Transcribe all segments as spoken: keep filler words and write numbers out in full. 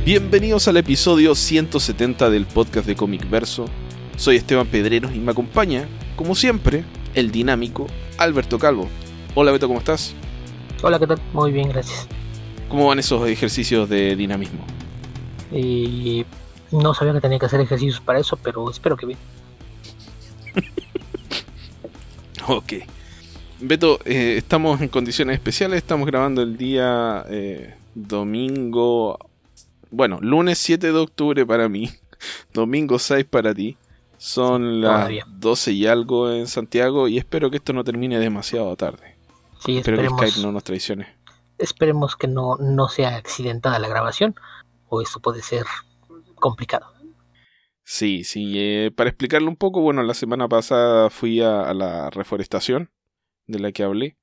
Bienvenidos al episodio ciento setenta del podcast de Comic Verso. Soy Esteban Pedreros y me acompaña, como siempre, el dinámico Alberto Calvo. Hola Beto, ¿cómo estás? Hola, ¿qué tal? Muy bien, gracias. ¿Cómo van esos ejercicios de dinamismo? Y no sabía que tenía que hacer ejercicios para eso, pero espero que bien. Ok. Beto, eh, estamos en condiciones especiales, estamos grabando el día eh, domingo, bueno, lunes siete de octubre para mí, domingo seis para ti. Son sí, las todavía. doce y algo en Santiago y espero que esto no termine demasiado tarde. Sí, espero esperemos, que Skype no nos traicione. Esperemos que no, no sea accidentada la grabación, o esto puede ser complicado. Sí, sí, eh, para explicarlo un poco, bueno, la semana pasada fui a, a la reforestación de la que hablé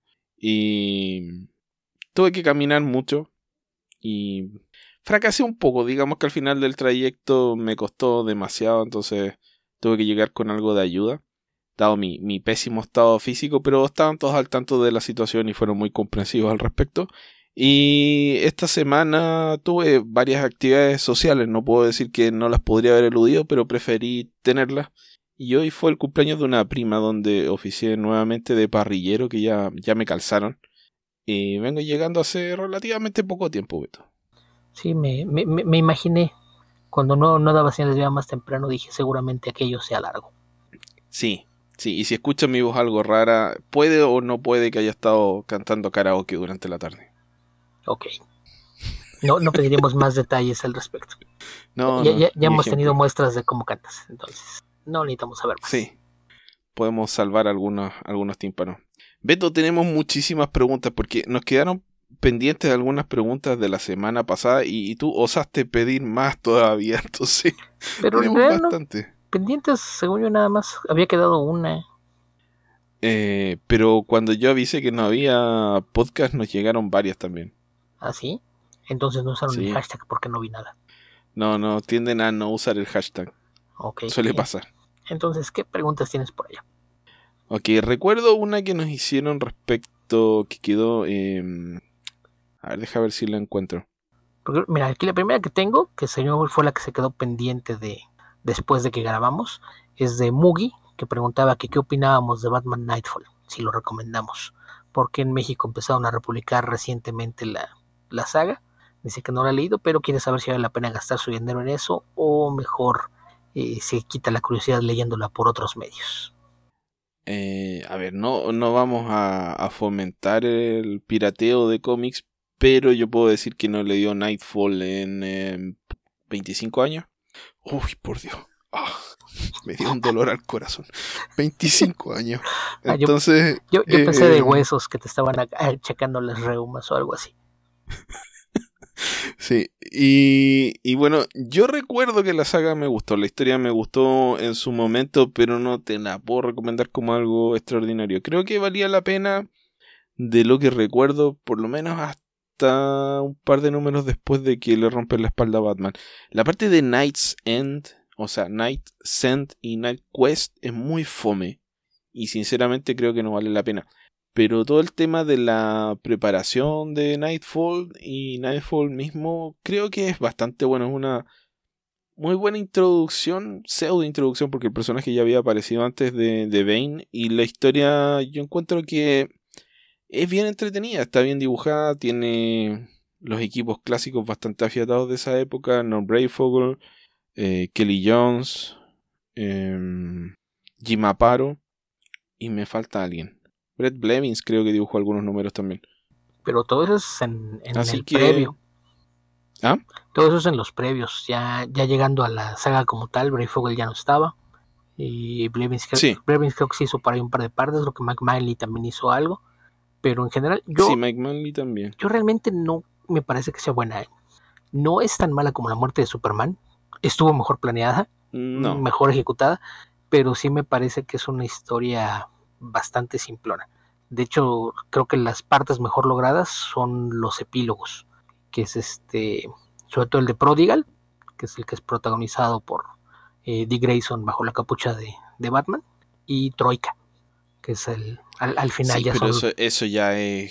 y tuve que caminar mucho y fracasé un poco, digamos que al final del trayecto me costó demasiado, entonces tuve que llegar con algo de ayuda, dado mi, mi pésimo estado físico, pero estaban todos al tanto de la situación y fueron muy comprensivos al respecto. Y esta semana tuve varias actividades sociales, no puedo decir que no las podría haber eludido, pero preferí tenerlas. Y hoy fue el cumpleaños de una prima donde oficié nuevamente de parrillero, que ya, ya me calzaron. Y vengo llegando hace relativamente poco tiempo, Beto. Sí, me, me, me imaginé. Cuando no, no daba señales de vida más temprano, dije seguramente aquello sea largo. Sí, sí, y si escuchan mi voz algo rara, puede o no puede que haya estado cantando karaoke durante la tarde. Ok. No, no pediremos más detalles al respecto. No, ya no, ya, ya hemos ejemplo. tenido muestras de cómo cantas, entonces no necesitamos saber más. Sí, podemos salvar algunos, algunos tímpanos. Beto, tenemos muchísimas preguntas porque nos quedaron pendientes algunas preguntas de la semana pasada y, y tú osaste pedir más todavía, entonces pero tenemos en bastante. No, pendientes, según yo nada más, había quedado una. Eh, pero cuando yo avisé que no había podcast nos llegaron varias también. ¿Ah, sí? Entonces no usaron Sí. el hashtag porque no vi nada. No, no, tienden a no usar el hashtag. Ok. Suele pasar. Entonces, ¿qué preguntas tienes por allá? Ok, recuerdo una que nos hicieron respecto, que quedó... Eh, a ver, deja ver si la encuentro. Porque, mira, aquí la primera que tengo, que señor fue la que se quedó pendiente de después de que grabamos, es de Mugi, que preguntaba que qué opinábamos de Batman Nightfall, si lo recomendamos. Porque en México empezaron a republicar recientemente la, la saga. Dice que no la ha leído, pero quiere saber si vale la pena gastar su dinero en eso o mejor eh, se quita la curiosidad leyéndola por otros medios. Eh, a ver, no, no vamos a, a fomentar el pirateo de cómics, pero yo puedo decir que no le dio Nightfall en eh, veinticinco años. Uy, por Dios. Oh, me dio un dolor al corazón. veinticinco años. Entonces... Ah, yo, yo, yo eh, pensé de huesos que te estaban acá, checando las reumas o algo así. Sí, y, y bueno, yo recuerdo que la saga me gustó, la historia me gustó en su momento, pero no te la puedo recomendar como algo extraordinario. Creo que valía la pena, de lo que recuerdo, por lo menos hasta un par de números después de que le rompen la espalda a Batman. La parte de Night's End, o sea, Night's End y Night Quest es muy fome, y sinceramente creo que no vale la pena. Pero todo el tema de la preparación de Nightfall y Nightfall mismo creo que es bastante bueno. Es una muy buena introducción, pseudo introducción, porque el personaje ya había aparecido antes de, de Bane. Y la historia yo encuentro que es bien entretenida, está bien dibujada, tiene los equipos clásicos bastante afiatados de esa época. Norm Brayfogle, eh, Kelly Jones, eh, Jim Aparo y me falta alguien. Brett Blevins creo que dibujó algunos números también. Pero todo eso es en, en Así el que... previo. ¿Ah? Todo eso es en los previos. Ya, ya llegando a la saga como tal, Brayfogle ya no estaba. Y Blevins, Sí. Blevins creo que se hizo por ahí un par de partes. Creo que Mike Manley también hizo algo. Pero en general, yo... Sí, Mike Manley también. Yo realmente no me parece que sea buena. ¿eh? No es tan mala como la muerte de Superman. Estuvo mejor planeada. No. Mejor ejecutada. Pero sí me parece que es una historia bastante simplona. De hecho, creo que las partes mejor logradas son los epílogos, que es este, sobre todo el de Prodigal, que es el que es protagonizado por eh, Dick Grayson bajo la capucha de, de Batman, y Troika, que es el al, al final sí, ya pero son... eso, eso ya es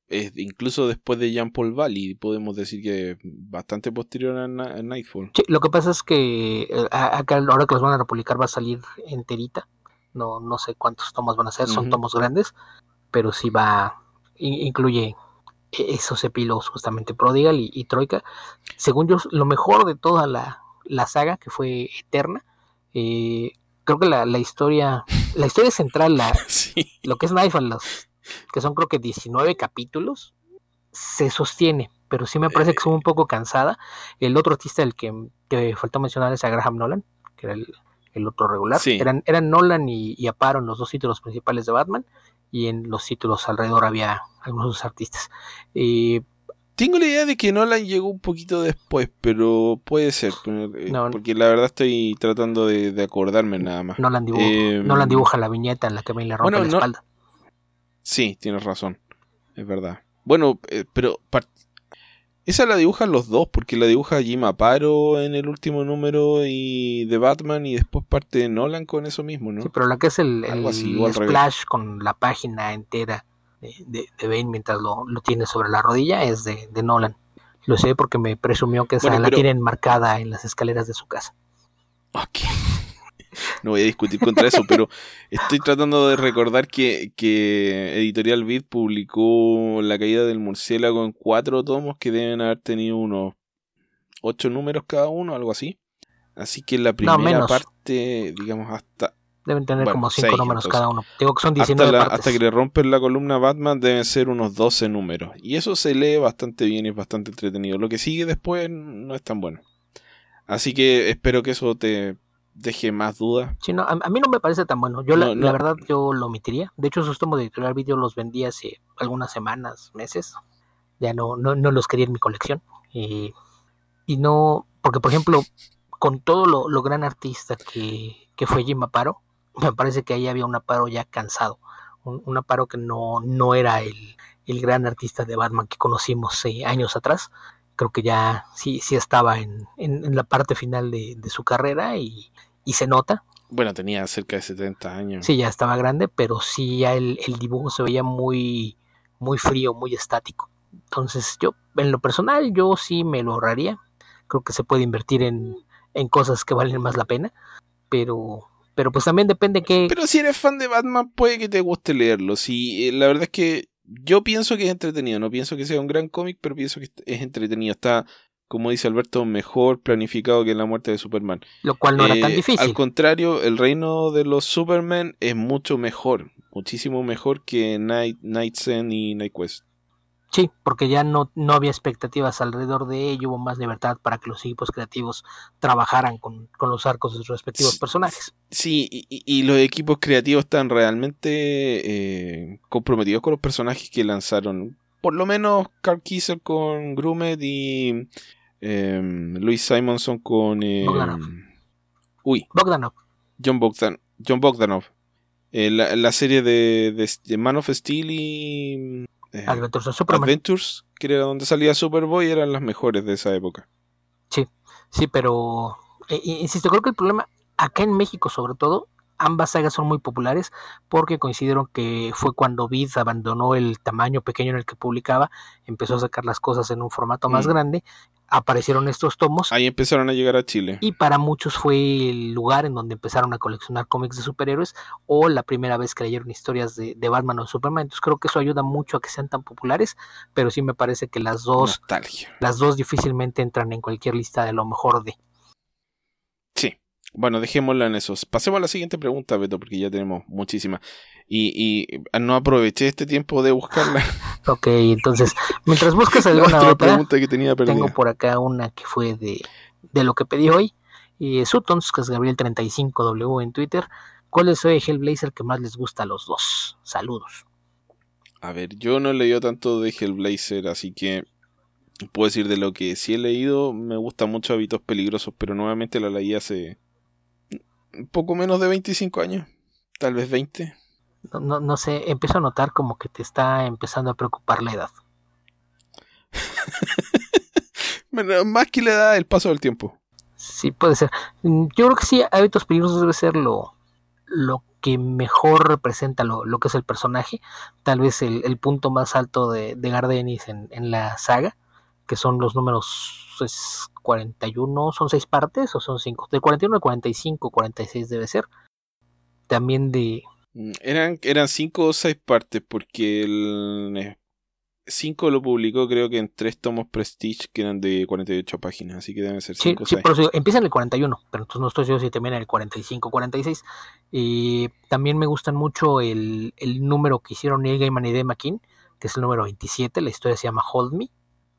es incluso después de Jean-Paul Valley, podemos decir que es bastante posterior a, Na- a Nightfall. Sí, lo que pasa es que eh, acá ahora que los van a republicar va a salir enterita. No, no sé cuántos tomos van a ser, son Ujú. tomos grandes, pero sí va, in- incluye esos epílogos justamente Prodigal y, y Troika. Según yo, lo mejor de toda la, la saga, que fue eterna, eh, creo que la, la historia, la historia central, la, Sí. lo que es Nightfall, los, que son creo que diecinueve capítulos, se sostiene, pero sí me parece que estuvo un poco cansada. El otro artista, el que, que faltó mencionar, es a Graham Nolan, que era el, el otro regular. Sí. Eran, eran Nolan y, y Aparo en los dos títulos principales de Batman, y en los títulos alrededor había algunos artistas. Eh, Tengo la idea de que Nolan llegó un poquito después, pero puede ser, eh, no, porque la verdad estoy tratando de, de acordarme nada más. Nolan, dibuja, Eh, Nolan dibuja la viñeta en la que Bane le rompe bueno, la no- espalda. Sí, tienes razón, es verdad. Bueno, eh, pero par- esa la dibujan los dos, porque la dibuja Jim Aparo en el último número y de Batman, y después parte de Nolan con eso mismo, ¿no? Sí, pero la que es el, Algo el así, o al revés. splash con la página entera de, de, de Bane mientras lo, lo tiene sobre la rodilla es de, de Nolan. Lo sé porque me presumió que esa Bueno, la pero- tienen marcada en las escaleras de su casa. Ok. No voy a discutir contra eso, pero estoy tratando de recordar que, que Editorial Vid publicó La caída del murciélago en cuatro tomos que deben haber tenido unos ocho números cada uno, algo así. Así que la No, primera menos. parte, digamos, hasta Deben tener bueno, como cinco seis, números entonces. cada uno. Digo que son hasta, diecinueve la, partes. hasta que le rompen la columna a Batman deben ser unos doce números. Y eso se lee bastante bien y es bastante entretenido. Lo que sigue después no es tan bueno. Así que espero que eso te deje más dudas. Sí, no, a, a mí no me parece tan bueno. Yo No, la, no. la verdad yo lo omitiría. De hecho, esos tomos de Editorial Video los vendí hace algunas semanas, meses. Ya no, no, no los quería en mi colección. Y, y no, porque por ejemplo, con todo lo, lo gran artista que, que fue Jim Aparo, me parece que ahí había un Aparo ya cansado. Un, un Aparo que no, no era el, el gran artista de Batman que conocimos eh, años atrás. Creo que ya sí, sí estaba en, en, en la parte final de, de su carrera y, y se nota. Bueno, tenía cerca de setenta años. Sí, ya estaba grande, pero sí ya el, el dibujo se veía muy, muy frío, muy estático. Entonces yo, en lo personal, yo sí me lo ahorraría. Creo que se puede invertir en, en cosas que valen más la pena, pero, pero pues también depende que... Pero si eres fan de Batman, puede que te guste leerlo. Sí, eh, la verdad es que yo pienso que es entretenido. No pienso que sea un gran cómic, pero pienso que es entretenido. Está, como dice Alberto, mejor planificado que La muerte de Superman. Lo cual no eh, era tan difícil. Al contrario, el reino de los Superman es mucho mejor. Muchísimo mejor que Night, Nightsen y Nightquest. Sí, porque ya no, no había expectativas alrededor de ello, hubo más libertad para que los equipos creativos trabajaran con, con los arcos de sus respectivos Sí, personajes. Sí, y, y los equipos creativos están realmente eh, comprometidos con los personajes que lanzaron. Por lo menos Carl Kisser con Grumet y eh, Louis Simonson con... Eh, Bogdanov. Uy, Bogdanov. John, Bogdan, John Bogdanov. Eh, la, la serie de, de, de Man of Steel y... Eh, Adventures of Superman. Adventures, que era donde salía Superboy, eran las mejores de esa época. Sí, sí, pero eh, insisto, creo que el problema acá en México sobre todo, ambas sagas son muy populares porque coincidieron que fue cuando Vid abandonó el tamaño pequeño en el que publicaba, empezó a sacar las cosas en un formato más Mm. grande, aparecieron estos tomos. Ahí empezaron a llegar a Chile. Y para muchos fue el lugar en donde empezaron a coleccionar cómics de superhéroes o la primera vez que leyeron historias de, de Batman o Superman. Entonces creo que eso ayuda mucho a que sean tan populares, pero sí me parece que las dos, Nostalgia. las dos difícilmente entran en cualquier lista de lo mejor de. Sí. Bueno, dejémosla en eso. Pasemos a la siguiente pregunta, Beto, porque ya tenemos muchísimas. Y, y no aproveché este tiempo de buscarla. Ok, entonces, mientras buscas La alguna otra otra, pregunta que tenía perdida. tengo por acá una que fue de, de lo que pedí hoy. Y Sutons, que es Gabriel treinta y cinco W en Twitter. ¿Cuál es el Hellblazer que más les gusta a los dos? Saludos. A ver, yo no he leído tanto de Hellblazer, así que puedo decir de lo que sí he leído. Me gusta mucho Hábitos Peligrosos, pero nuevamente la leí hace un poco menos de veinticinco años. Tal vez veinte. No, no, no sé, empiezo a notar como que te está empezando a preocupar la edad. Bueno, más que la edad, el paso del tiempo. Sí, puede ser. Yo creo que sí, Hábitos Peligrosos debe ser lo, lo que mejor representa lo, lo que es el personaje, tal vez el, el punto más alto de, de Gardenis en, en la saga, que son los números pues, cuarenta y uno, ¿son seis partes o son cinco? De cuarenta y uno al cuarenta y cinco, cuarenta y seis debe ser. También de... Eran, eran cinco o seis partes, porque el cinco lo publicó creo que en tres tomos Prestige, que eran de cuarenta y ocho páginas, así que deben ser cinco o sí, seis. Sí, pero empieza en el cuarenta y uno, pero entonces no estoy seguro si termina en el cuarenta y cinco, cuarenta y seis. Y también me gustan mucho el, el número que hicieron Neil Gaiman y Dave McKean, que es el número veintisiete, la historia se llama Hold Me.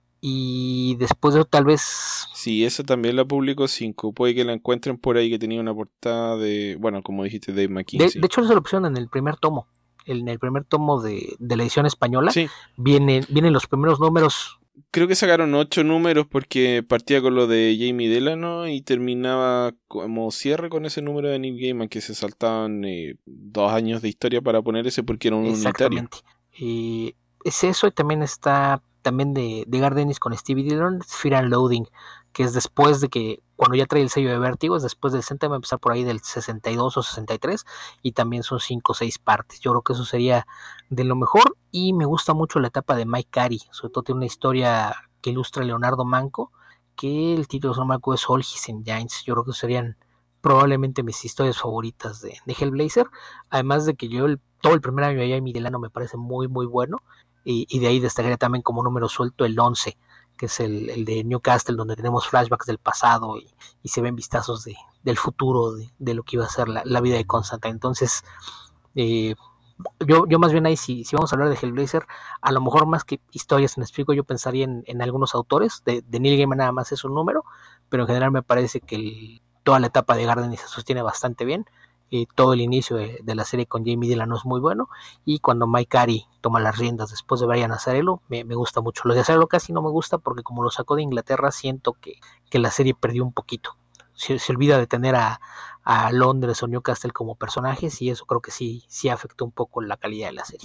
Y después de tal vez... Sí, esa también la publicó cinco. Puede que la encuentren por ahí, que tenía una portada de... Bueno, como dijiste, Dave McKean. De, sí. de hecho, esa es la opción en el primer tomo. En el primer tomo de, de la edición española, sí. vienen, vienen los primeros números. Creo que sacaron ocho números porque partía con lo de Jamie Delano y terminaba como cierre con ese número de Neil Gaiman, que se saltaban eh, dos años de historia para poner ese porque era un Exactamente. unitario. Eh, es eso, y también está también de, de Gardenis con Stevie Dillon, Fear and Loathing, que es después de que, cuando ya trae el sello de Vértigo, es después del sesenta, va a empezar por ahí del sesenta y dos o sesenta y tres, y también son cinco o seis partes. Yo creo que eso sería de lo mejor, y me gusta mucho la etapa de Mike Carey, sobre todo tiene una historia que ilustra Leonardo Manco, que el título, si no me acuerdo, es All His Engines. Yo creo que serían probablemente mis historias favoritas de, de Hellblazer, además de que yo el, todo el primer año de Jamie Delano me parece muy muy bueno, y, y de ahí destacaría también como número suelto el once, que es el, el de Newcastle, donde tenemos flashbacks del pasado y, y se ven vistazos de, del futuro, de, de lo que iba a ser la, la vida de Constantine. Entonces eh, yo, yo más bien ahí, si, si vamos a hablar de Hellblazer, a lo mejor más que historias en explico, yo pensaría en, en algunos autores. De, de Neil Gaiman nada más es un número, pero en general me parece que el, toda la etapa de Gardenis se sostiene bastante bien. Eh, todo el inicio de, de la serie con Jamie Delano es muy bueno, y cuando Mike Carey toma las riendas después de Brian Azzarello, me, me gusta mucho. Lo de Azzarello casi no me gusta porque como lo sacó de Inglaterra, siento que, que la serie perdió un poquito. Se, se olvida de tener a, a Londres o Newcastle como personajes, y eso creo que sí, sí afectó un poco la calidad de la serie.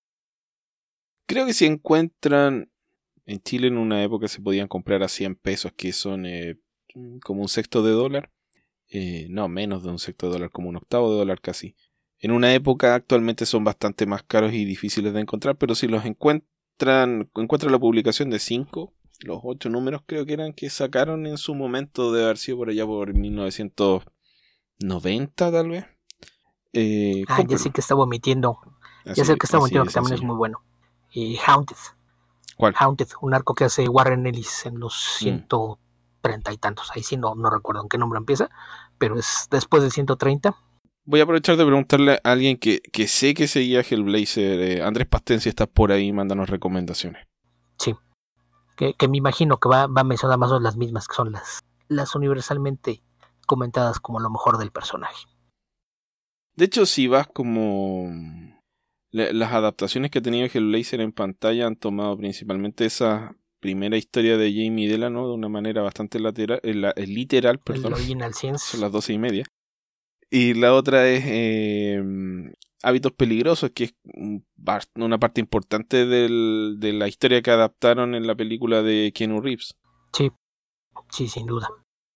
Creo que si encuentran en Chile, en una época se podían comprar a cien pesos, que son eh, como un sexto de dólar. Eh, no, menos de un sexto de dólar, como un octavo de dólar casi. En una época actualmente son bastante más caros y difíciles de encontrar, pero si los encuentran, encuentran la publicación de cinco, los ocho números creo que eran que sacaron en su momento, de haber sido por allá por mil novecientos noventa tal vez. Eh, ah, ya sé que estaba omitiendo, así, ya sé que estaba omitiendo, que también sencillo. Es muy bueno. Eh, Haunted. ¿Cuál? Haunted, un arco que hace Warren Ellis en los ciento treinta mm. y tantos. Ahí sí no, no recuerdo en qué número empieza, pero es después del ciento treinta. Voy a aprovechar de preguntarle a alguien que, que sé que seguía Hellblazer. Eh, Andrés Pastén, si estás por ahí, mándanos recomendaciones. Sí, que, que me imagino que va, va a mencionar más o menos las mismas, que son las, las universalmente comentadas como lo mejor del personaje. De hecho, si vas como... Las adaptaciones que ha tenido Hellblazer en pantalla han tomado principalmente esa primera historia de Jamie Delano de una manera bastante lateral, eh, literal, perdón. El Original Science. Son las doce y media. Y la otra es eh, Hábitos Peligrosos, que es una parte importante del, de la historia que adaptaron en la película de Keanu Reeves. Sí, sí, sin duda.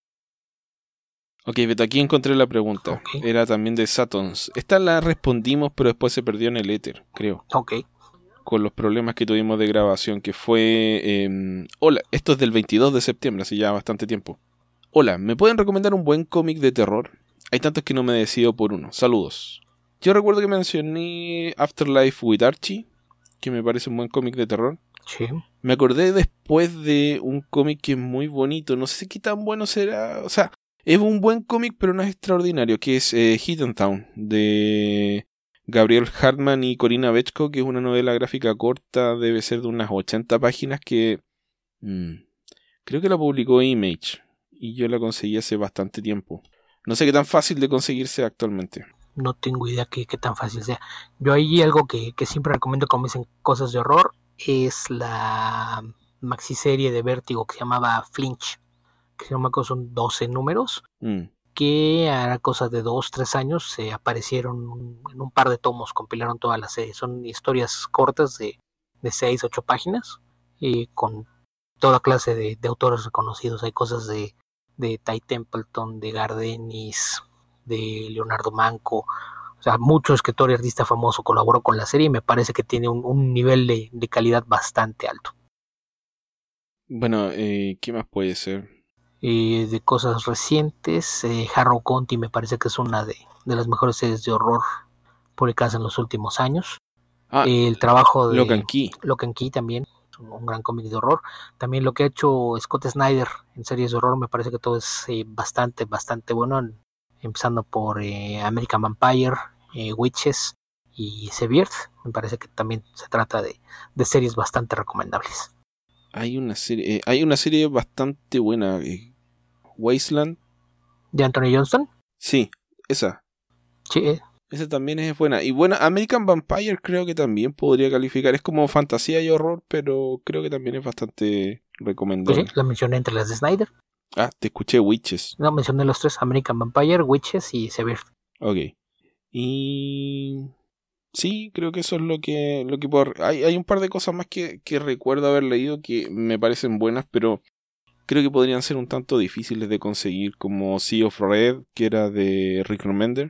Ok, Beto, aquí encontré la pregunta. Okay. Era también de Satons. Esta la respondimos, pero después se perdió en el éter, creo. Ok. Con los problemas que tuvimos de grabación, que fue... Eh, hola, esto es del veintidós de septiembre, así ya bastante tiempo. Hola, ¿me pueden recomendar un buen cómic de terror? Hay tantos que no me decido por uno. Saludos. Yo recuerdo que mencioné Afterlife with Archie, que me parece un buen cómic de terror. Sí. Me acordé después de un cómic que es muy bonito. No sé qué tan bueno será. O sea, es un buen cómic, pero no es extraordinario, que es eh, Hidden Town, de Gabriel Hartman y Corina Bechko, que es una novela gráfica corta, debe ser de unas ochenta páginas, que mmm, creo que la publicó Image, y yo la conseguí hace bastante tiempo. No sé qué tan fácil de conseguirse actualmente. No tengo idea qué, qué tan fácil sea. Yo ahí algo que, que siempre recomiendo cuando me dicen cosas de horror es la maxiserie de Vértigo que se llamaba Flinch, que si no me acuerdo son doce números, mm. que a cosas de dos, tres años se aparecieron en un par de tomos, compilaron toda la serie. Son historias cortas de, de seis, ocho páginas, y con toda clase de, de autores reconocidos. Hay cosas de, de Ty Templeton, de Gardenis, de Leonardo Manco, O sea, mucho escritor y artista famoso colaboró con la serie y me parece que tiene un, un nivel de, de calidad bastante alto. Bueno, eh, ¿qué más puede ser? Y de cosas recientes, eh, Harrow County me parece que es una de, de las mejores series de horror publicadas en los últimos años. Ah, El trabajo de Lock and Key. Lock and Key también, un gran cómic de horror. También lo que ha hecho Scott Snyder en series de horror, me parece que todo es eh, bastante, bastante bueno, empezando por eh, American Vampire, eh, Witches y Severed. Me parece que también se trata de, de series bastante recomendables. Hay una serie, eh, hay una serie bastante buena, eh, Wasteland. ¿De Anthony Johnston? Sí, esa. Sí. Eh. Esa también es buena. Y bueno, American Vampire creo que también podría calificar. Es como fantasía y horror, pero creo que también es bastante recomendable. Pues sí, la mencioné entre las de Snyder. Ah, te escuché Witches. No, mencioné los tres, American Vampire, Witches y Severed. Ok. Y... sí, creo que eso es lo que, lo que puedo... Hay, hay un par de cosas más que, que recuerdo haber leído que me parecen buenas, pero creo que podrían ser un tanto difíciles de conseguir, como Sea of Red, que era de Rick Remender,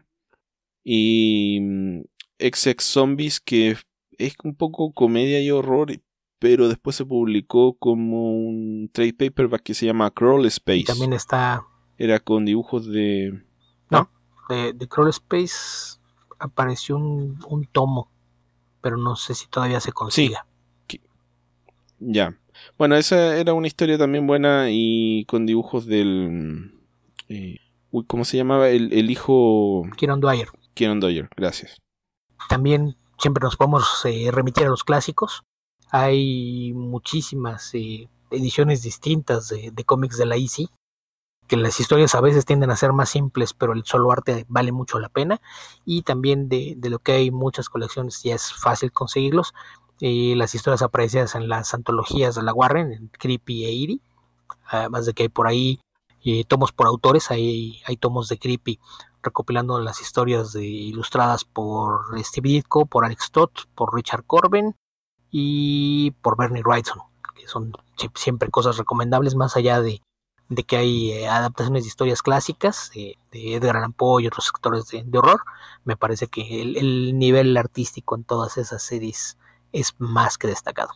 y mm, X X Zombies, que es un poco comedia y horror, pero después se publicó como un trade paperback que se llama Crawl Space. Y también está... Era con dibujos de... No, de, de Crawl Space apareció un, un tomo, pero no sé si todavía se consiga. Sí. Ya. Bueno, esa era una historia también buena y con dibujos del... Eh, uy, ¿cómo se llamaba? El, el hijo... Kieron Dwyer. Kieron Dwyer, gracias. También siempre nos podemos eh, remitir a los clásicos. Hay muchísimas eh, ediciones distintas de, de cómics de la E C, que las historias a veces tienden a ser más simples, pero el solo arte vale mucho la pena. Y también de, de lo que hay muchas colecciones, ya es fácil conseguirlos. Eh, las historias aparecidas en las antologías de la Warren, en Creepy e Eerie. Además de que hay por ahí eh, tomos por autores, hay, hay tomos de Creepy recopilando las historias de, ilustradas por Steve Ditko, por Alex Todd, por Richard Corben y por Bernie Wrightson, que son siempre cosas recomendables, más allá de, de que hay eh, adaptaciones de historias clásicas eh, de Edgar Allan Poe y otros sectores de, de horror. Me parece que el, el nivel artístico en todas esas series es más que destacado.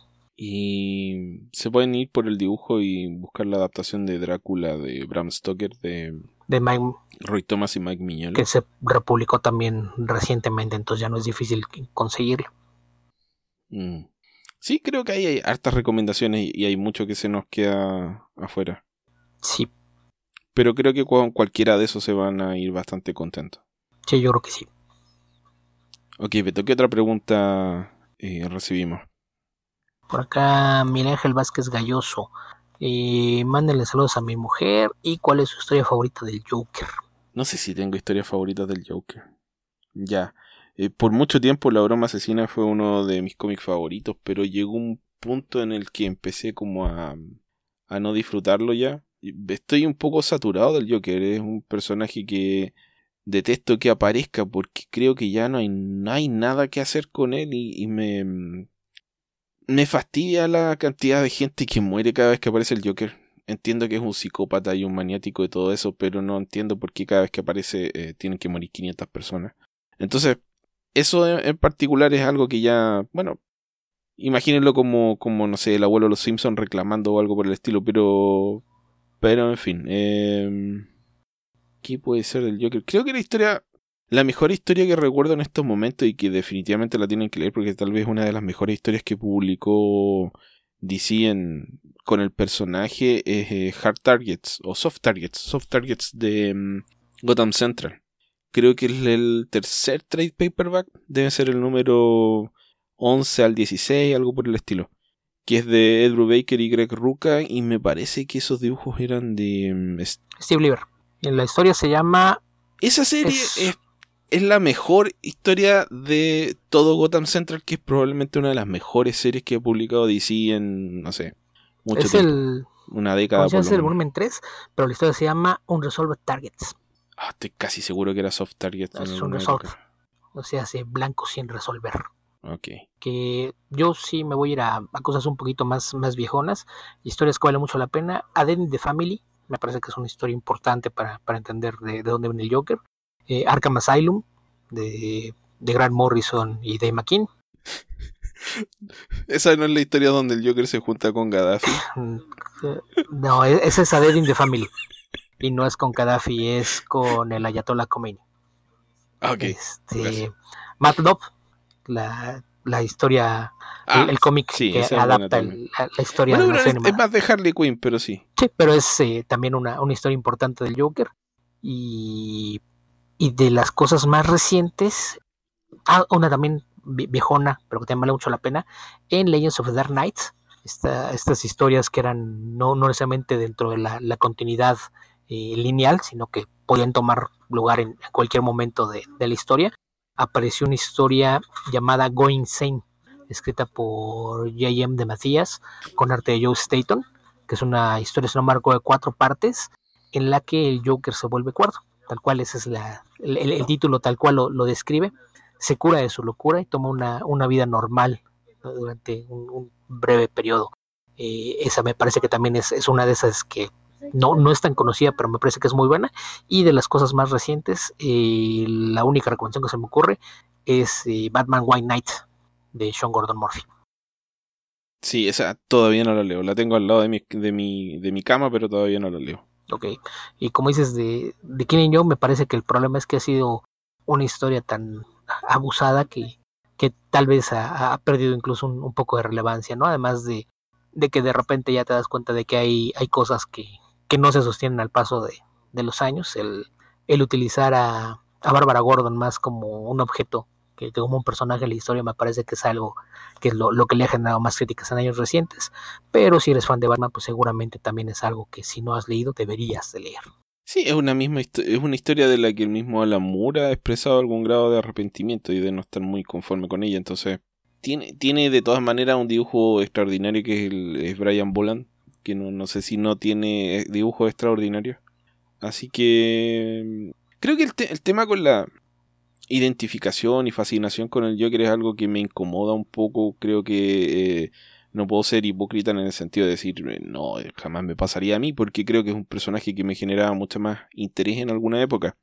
Y se pueden ir por el dibujo y buscar la adaptación de Drácula de Bram Stoker de, de Mike, Roy Thomas y Mike Mignola, que se republicó también recientemente, entonces ya no es difícil conseguirlo. Mm. Sí, creo que ahí hay hartas recomendaciones y hay mucho que se nos queda afuera. Sí. Pero creo que con cualquiera de esos se van a ir bastante contentos. Sí, yo creo que sí. Ok, Beto, ¿qué otra pregunta eh, recibimos? Por acá, Miguel Ángel Vázquez Galloso. Eh, mándenle saludos a mi mujer. ¿Y cuál es su historia favorita del Joker? No sé si tengo historias favoritas del Joker. Ya. Eh, por mucho tiempo La Broma Asesina fue uno de mis cómics favoritos, pero llegó un punto en el que empecé como a, a no disfrutarlo ya. Estoy un poco saturado del Joker. Es un personaje que detesto que aparezca porque creo que ya no hay, no hay nada que hacer con él y, y me... Me fastidia la cantidad de gente que muere cada vez que aparece el Joker. Entiendo que es un psicópata y un maniático de todo eso, pero no entiendo por qué cada vez que aparece eh, tienen que morir quinientas personas. Entonces, eso en, en particular es algo que ya, bueno, imagínenlo como, como no sé, el abuelo de los Simpsons reclamando o algo por el estilo, pero... Pero, en fin. Eh, ¿Qué puede ser del Joker? Creo que la historia... La mejor historia que recuerdo en estos momentos y que definitivamente la tienen que leer porque tal vez es una de las mejores historias que publicó D C en, con el personaje es eh, Hard Targets o Soft Targets, Soft Targets de um, Gotham Central. Creo que es el tercer trade paperback, debe ser el número once al dieciséis, algo por el estilo, que es de Ed Brubaker y Greg Rucka y me parece que esos dibujos eran de um, Steve Lieber. Y la historia se llama... Esa serie es... es Es la mejor historia de todo Gotham Central, que es probablemente una de las mejores series que ha publicado D C en, no sé, mucho es tiempo. El, una década. Es el volumen tres, pero la historia se llama Unresolved Targets. Ah, estoy casi seguro que era Soft Targets. Es Unresolved. O sea, hace blanco sin resolver. Ok. Que yo sí me voy a ir a, a cosas un poquito más, más viejonas, historias que valen mucho la pena. A Dead in the Family, me parece que es una historia importante para, para entender de, de dónde viene el Joker. Eh, Arkham Asylum, de, de Grant Morrison y Dave McKean. Esa no es la historia donde el Joker se junta con Gaddafi. No, esa es A Dead in the Family. Y no es con Gaddafi, es con el Ayatollah Khomeini. Ok. Este, Matt Dobb, la, la historia, ah, el, el cómic sí, que adapta el, la, la historia bueno, de la es, es más de Harley Quinn, pero sí. Sí, pero es eh, también una, una historia importante del Joker. Y, y de las cosas más recientes, ah, una también viejona, pero que también vale mucho la pena, en Legends of the Dark Knight, esta, estas historias que eran no, no necesariamente dentro de la, la continuidad eh, lineal, sino que podían tomar lugar en, en cualquier momento de, de la historia. Apareció una historia llamada Going Sane, escrita por J M de Matías, con arte de Joe Staton, que es una historia, es un marco de cuatro partes, en la que el Joker se vuelve cuerdo, tal cual, ese es la, el, el, el título tal cual lo, lo describe. Se cura de su locura y toma una, una vida normal, ¿no? Durante un, un breve periodo. Eh, esa me parece que también es, es una de esas que no, no es tan conocida, pero me parece que es muy buena. Y de las cosas más recientes, eh, la única recomendación que se me ocurre es eh, Batman White Knight de Sean Gordon Murphy. Sí, esa todavía no la leo. La tengo al lado de mi, de mi, de mi cama, pero todavía no la leo. Ok, y como dices de, de Killing Joke, me parece que el problema es que ha sido una historia tan abusada que, que tal vez ha, ha perdido incluso un, un poco de relevancia, ¿no? Además de, de que de repente ya te das cuenta de que hay, hay cosas que, que no se sostienen al paso de, de los años. El, el utilizar a, a Bárbara Gordon más como un objeto que como un personaje de la historia me parece que es algo que es lo, lo que le ha generado más críticas en años recientes, pero si eres fan de Batman, pues seguramente también es algo que si no has leído deberías de leer. Sí, es una misma histo- es una historia de la que el mismo Alan Moore ha expresado algún grado de arrepentimiento y de no estar muy conforme con ella, entonces tiene, tiene de todas maneras un dibujo extraordinario que es, el, es Brian Boland, que no, no sé si no tiene dibujos extraordinarios, así que creo que el, te- el tema con la identificación y fascinación con el Joker es algo que me incomoda un poco. Creo que eh, no puedo ser hipócrita en el sentido de decir no, jamás me pasaría a mí, porque creo que es un personaje que me generaba mucho más interés en alguna época,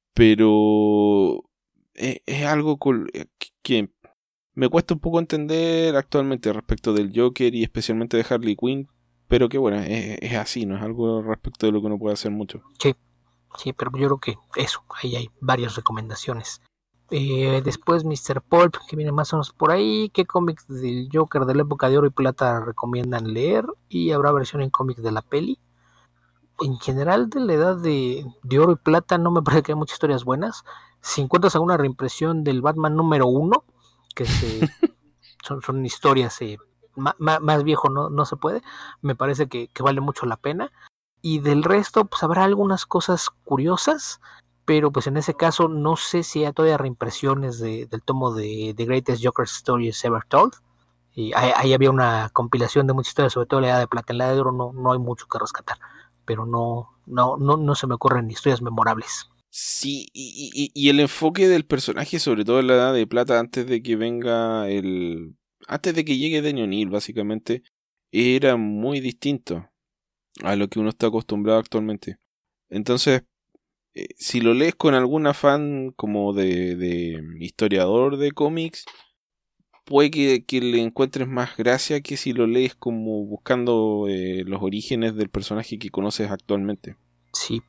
pero es, es algo con, que me cuesta un poco entender actualmente respecto del Joker y especialmente de Harley Quinn, pero que bueno, es, es así, no es algo respecto de lo que uno puede hacer mucho. Sí, sí, pero yo creo que eso, ahí hay varias recomendaciones. Eh, después mister Pulp, que viene más o menos por ahí. ¿Qué cómics del Joker de la época de oro y plata recomiendan leer? Y habrá versión en cómics de la peli. En general, de la edad de, de oro y plata, no me parece que hay muchas historias buenas. Si encuentras alguna reimpresión del Batman número uno, que se, son, son historias eh, más, más viejo, no, no se puede, me parece que, que vale mucho la pena. Y del resto, pues habrá algunas cosas curiosas, pero pues en ese caso no sé si hay todavía reimpresiones de, del tomo de The Greatest Joker Stories Ever Told. Y ahí, ahí había una compilación de muchas historias, sobre todo la edad de plata. En la edad de oro no, no hay mucho que rescatar, pero no, no, no, no se me ocurren historias memorables. Sí, y, y, y el enfoque del personaje, sobre todo en la Edad de Plata, antes de que venga el... antes de que llegue Daniel O'Neill, básicamente, era muy distinto a lo que uno está acostumbrado actualmente. Entonces, eh, si lo lees con algún afán como de, de historiador de cómics, puede que, que le encuentres más gracia que si lo lees como buscando eh, los orígenes del personaje que conoces actualmente. Sí.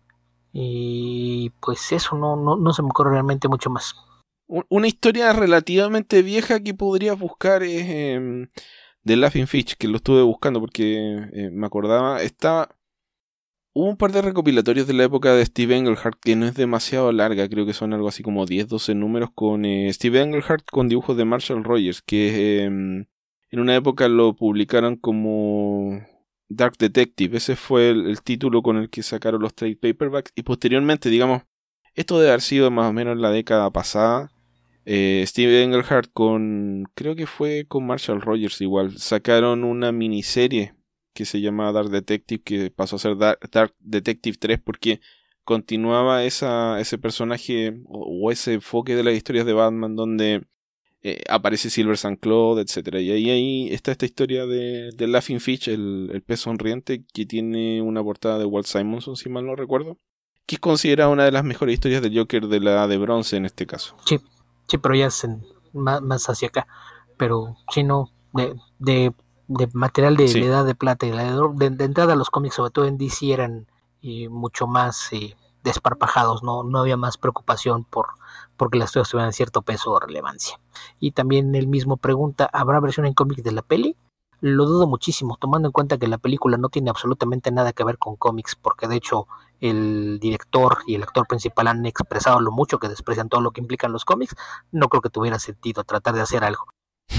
Y pues eso, no, no, no se me ocurre realmente mucho más. Una historia relativamente vieja que podrías buscar es eh, The Laughing Fish, que lo estuve buscando porque eh, me acordaba. Estaba... Hubo un par de recopilatorios de la época de Steve Englehart que no es demasiado larga, creo que son algo así como diez doce números con eh, Steve Englehart con dibujos de Marshall Rogers, que eh, en una época lo publicaron como Dark Detective. Ese fue el, el título con el que sacaron los trade paperbacks y posteriormente, digamos, esto debe haber sido más o menos en la década pasada. Eh, Steve Englehart con, creo que fue con Marshall Rogers igual, sacaron una miniserie que se llama Dark Detective, que pasó a ser Dark, Dark Detective tres porque continuaba esa, ese personaje o, o ese enfoque de las historias de Batman donde eh, aparece Silver San Claude, etcétera. Y ahí, ahí está esta historia de, de Laughing Fish, el, el pez sonriente, que tiene una portada de Walt Simonson, si mal no recuerdo, que es considerada una de las mejores historias del Joker de la Edad de Bronce en este caso. Sí, sí, pero ya es en, más, más hacia acá. Pero si no, de, de, de material de Sí. la Edad de Plata y la de, de, de entrada los cómics, sobre todo en D C, eran eh, mucho más eh, desparpajados, ¿no? No había más preocupación por porque las historias tuvieran cierto peso o relevancia. Y también él mismo pregunta, ¿habrá versión en cómics de la peli? Lo dudo muchísimo, tomando en cuenta que la película no tiene absolutamente nada que ver con cómics, porque de hecho el director y el actor principal han expresado lo mucho que desprecian todo lo que implican los cómics. No creo que tuviera sentido tratar de hacer algo.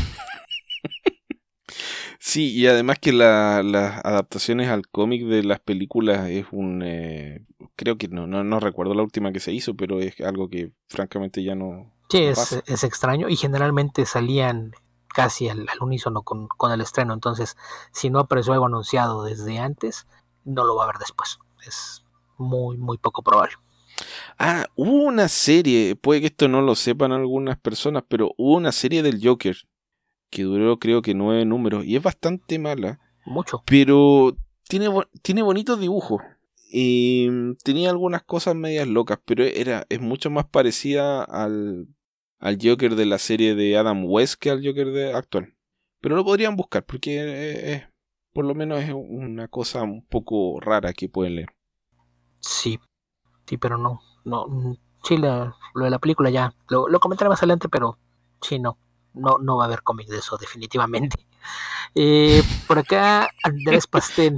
Sí, y además que la, las adaptaciones al cómic de las películas es un... Eh, creo que no, no, no recuerdo la última que se hizo, pero es algo que francamente ya no, Sí, no es, pasa. es extraño y generalmente salían casi al, al unísono con, con el estreno. Entonces, si no apareció algo anunciado desde antes, no lo va a ver después. Es muy, muy poco probable. Ah, hubo una serie, puede que esto no lo sepan algunas personas, pero hubo una serie del Joker que duró creo que nueve números y es bastante mala, Mucho. pero tiene, bo- tiene bonitos dibujos. Y mm, tenía algunas cosas medias locas, pero era, es mucho más parecida al, al Joker de la serie de Adam West que al Joker de, actual. Pero lo podrían buscar porque eh, eh, por lo menos es una cosa un poco rara que pueden leer. Sí, sí, pero no. no mm, sí, la, lo de la película ya lo, lo comentaré más adelante, pero sí, no. No, no va a haber cómic de eso, definitivamente. Eh, por acá, Andrés Pastén.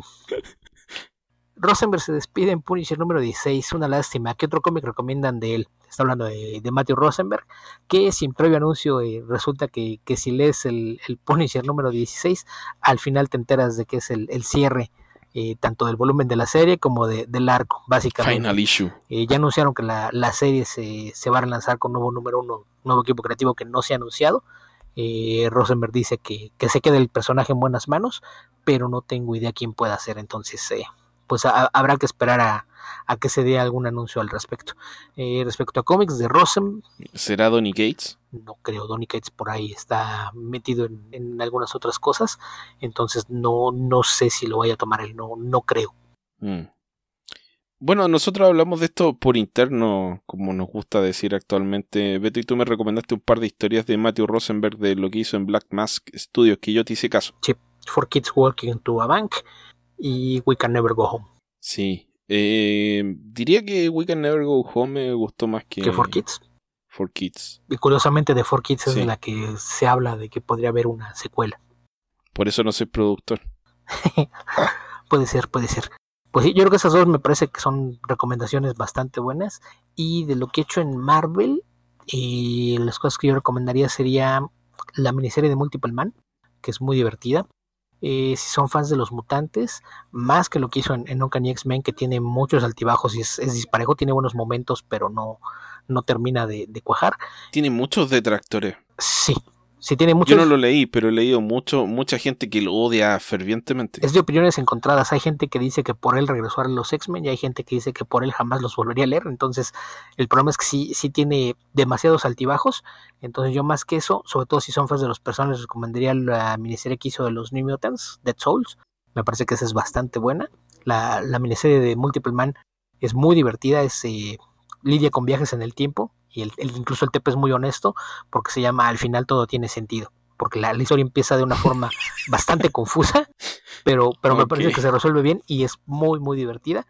Rosenberg se despide en Punisher número dieciséis, una lástima. ¿Qué otro cómic recomiendan de él? Está hablando de, de Matthew Rosenberg, que sin previo anuncio eh, resulta que, que si lees el, el Punisher número dieciséis, al final te enteras de que es el, el cierre eh, tanto del volumen de la serie como de, del arco, básicamente. Final issue. Eh, ya anunciaron que la, la serie se, se va a relanzar con nuevo número uno, nuevo equipo creativo que no se ha anunciado. Eh, Rosenberg dice que, que se quede el personaje en buenas manos, pero no tengo idea quién pueda ser, entonces... Eh, pues a, habrá que esperar a, a que se dé algún anuncio al respecto. Eh, respecto a cómics de Rosen, ¿Será Donny Cates? no creo, Donny Cates por ahí está metido en, en algunas otras cosas, entonces no, no sé si lo vaya a tomar él, no, no creo. Mm. Bueno, nosotros hablamos de esto por interno, como nos gusta decir actualmente. Beto, y tú me recomendaste un par de historias de Matthew Rosenberg de lo que hizo en Black Mask Studios, que yo te hice caso. Sí, For Kids Walking into a Bank y We Can Never Go Home. Sí, eh, diría que We Can Never Go Home me gustó más que ¿Que For Kids? For Kids. Y curiosamente de For Kids es Sí. de la que se habla de que podría haber una secuela. Por eso no soy productor. Puede ser, puede ser. Pues sí, yo creo que esas dos me parece que son recomendaciones bastante buenas. Y de lo que he hecho en Marvel, eh, las cosas que yo recomendaría sería la miniserie de Multiple Man, que es muy divertida. Eh, si son fans de los mutantes, más que lo que hizo en, en Uncanny X-Men, que tiene muchos altibajos y es, es disparejo, tiene buenos momentos, pero no, no termina de, de cuajar. Tiene muchos detractores. Sí, sí tiene muchos. Yo no lo leí, pero he leído mucho, mucha gente que lo odia fervientemente. Es de opiniones encontradas. Hay gente que dice que por él regresó a los X-Men y hay gente que dice que por él jamás los volvería a leer. Entonces, el problema es que sí, sí tiene demasiados altibajos. Entonces, yo más que eso, sobre todo si son fans de los personajes, les recomendaría la miniserie que hizo de los New Mutants, Dead Souls. Me parece que esa es bastante buena. La, la miniserie de Multiple Man es muy divertida, es, eh, lidia con viajes en el tiempo y el, el, incluso el T P es muy honesto porque se llama Al final todo tiene sentido. Porque la, la historia empieza de una forma bastante confusa, pero, pero okay. Me parece que se resuelve bien y es muy, muy divertida.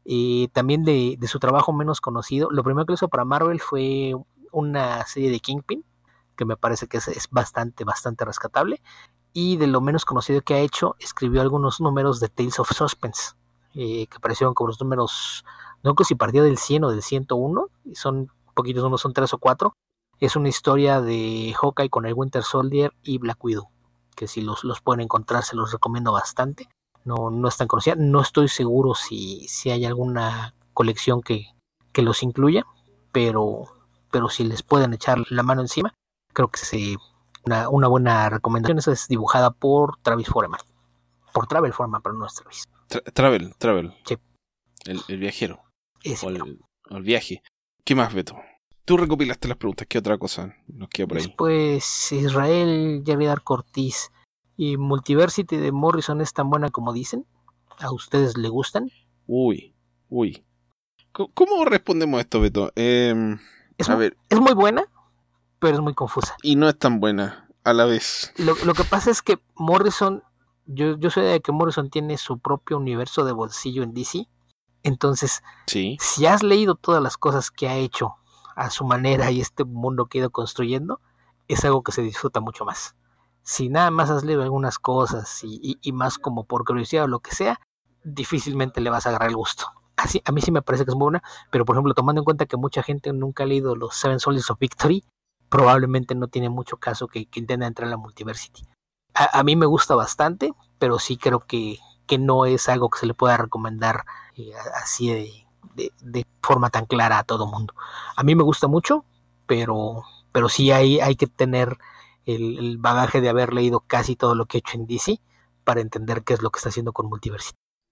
Y también de, de su trabajo menos conocido, lo primero que hizo para Marvel fue una serie de Kingpin, que me parece que es, es bastante, bastante rescatable. Y de lo menos conocido que ha hecho, escribió algunos números de Tales of Suspense, eh, que aparecieron como los números, no sé si partía del cien o del ciento uno, son poquitos, unos son tres o cuatro. Es una historia de Hawkeye con el Winter Soldier y Black Widow, que si los, los pueden encontrar se los recomiendo bastante. No, no es tan conocida, no estoy seguro si, si hay alguna colección que, que los incluya, pero, pero si les pueden echar la mano encima, creo que es una, una buena recomendación. Esa es dibujada por Travis Foreman, por Travel Foreman, pero no es Travis. Tra travel, Travel. Sí. El, el viajero. Ese, o el, el viaje. ¿Qué más, Beto? Tú recopilaste las preguntas, ¿qué otra cosa nos queda por ahí? Pues Israel, Javier Cortiz y Multiversity de Morrison es tan buena como dicen. ¿A ustedes le gustan? Uy, uy. ¿Cómo respondemos a esto, Beto? Eh, es, a ver. Es muy buena, pero es muy confusa. Y no es tan buena a la vez. Lo, lo que pasa es que Morrison, yo, yo soy de que Morrison tiene su propio universo de bolsillo en D C. Entonces, sí. si has leído todas las cosas que ha hecho a su manera y este mundo que ha ido construyendo, es algo que se disfruta mucho más. Si nada más has leído algunas cosas y, y, y más como por curiosidad o lo que sea, difícilmente le vas a agarrar el gusto. Así, a mí sí me parece que es muy buena, pero por ejemplo, tomando en cuenta que mucha gente nunca ha leído los Seven Soldiers of Victory, probablemente no tiene mucho caso que, que intenten entrar a la Multiversity. A, a mí me gusta bastante, pero sí creo que, que no es algo que se le pueda recomendar eh, así de, de, de forma tan clara a todo mundo. A mí me gusta mucho, pero, pero sí hay, hay que tener el, el bagaje de haber leído casi todo lo que he hecho en D C para entender qué es lo que está haciendo con Multiversity.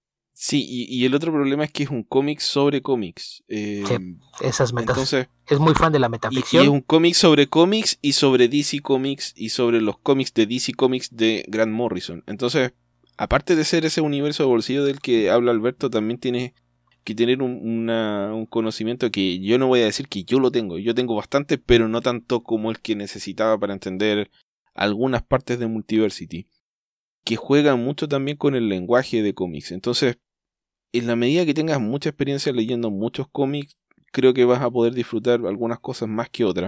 Sí, y, y el otro problema es que es un cómic sobre cómics. Eh, sí, esas metas. Entonces, es muy fan de la metaficción. Y, y es un cómic sobre cómics y sobre D C Comics y sobre los cómics de D C Comics de Grant Morrison. Entonces, aparte de ser ese universo de bolsillo del que habla Alberto, también tiene que tener un, una, un conocimiento que yo no voy a decir que yo lo tengo. Yo tengo bastante, pero no tanto como el que necesitaba para entender algunas partes de Multiversity, que juegan mucho también con el lenguaje de cómics. Entonces, en la medida que tengas mucha experiencia leyendo muchos cómics, creo que vas a poder disfrutar algunas cosas más que otras.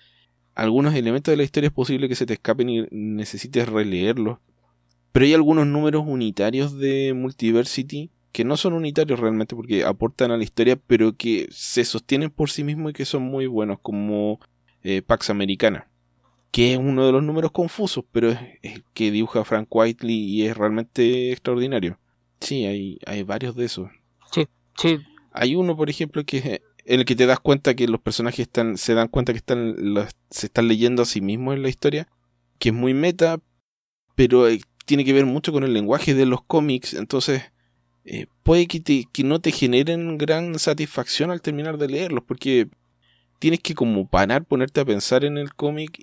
Algunos elementos de la historia es posible que se te escapen y necesites releerlos. Pero hay algunos números unitarios de Multiversity que no son unitarios realmente porque aportan a la historia, pero que se sostienen por sí mismos y que son muy buenos, como eh, Pax Americana, que es uno de los números confusos, pero es el que dibuja Frank Whiteley y es realmente extraordinario. Sí, hay, hay varios de esos. Sí, sí. Hay uno, por ejemplo, que es en el que te das cuenta que los personajes están, se dan cuenta que están, los, se están leyendo a sí mismos en la historia, que es muy meta, pero eh, tiene que ver mucho con el lenguaje de los cómics, entonces eh, puede que, te, que no te generen gran satisfacción al terminar de leerlos, porque tienes que como parar, ponerte a pensar en el cómic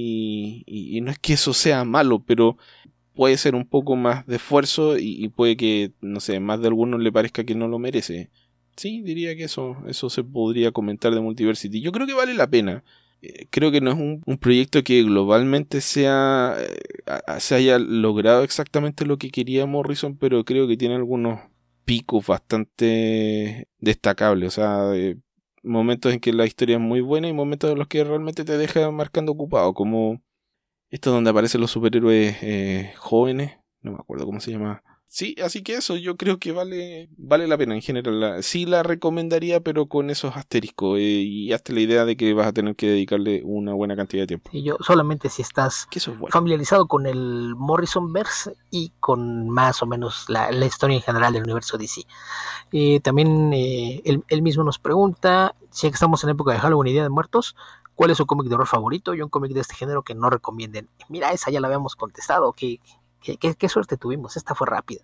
y, y, y no es que eso sea malo, pero puede ser un poco más de esfuerzo y, y puede que, no sé, más de algunos le parezca que no lo merece. Sí, diría que eso, eso se podría comentar de Multiversity. Yo creo que vale la pena. Eh, creo que no es un, un proyecto que globalmente sea eh, se haya logrado exactamente lo que quería Morrison, pero creo que tiene algunos picos bastante destacables. O sea, eh, momentos en que la historia es muy buena y momentos en los que realmente te deja marcando ocupado, como esto donde aparecen los superhéroes eh, jóvenes, no me acuerdo cómo se llama. Sí, así que eso yo creo que vale vale la pena en general. La, sí la recomendaría, pero con esos asteriscos eh, y hazte la idea de que vas a tener que dedicarle una buena cantidad de tiempo. Y yo solamente si estás es bueno. familiarizado con el Morrisonverse y con más o menos la, la historia en general del universo D C. Eh, también eh, él, él mismo nos pregunta, si estamos en época de Halloween y Día de Muertos, ¿cuál es su cómic de horror favorito y un cómic de este género que no recomienden? Mira, esa ya la habíamos contestado. ¿Qué, qué, qué, qué suerte tuvimos? Esta fue rápida.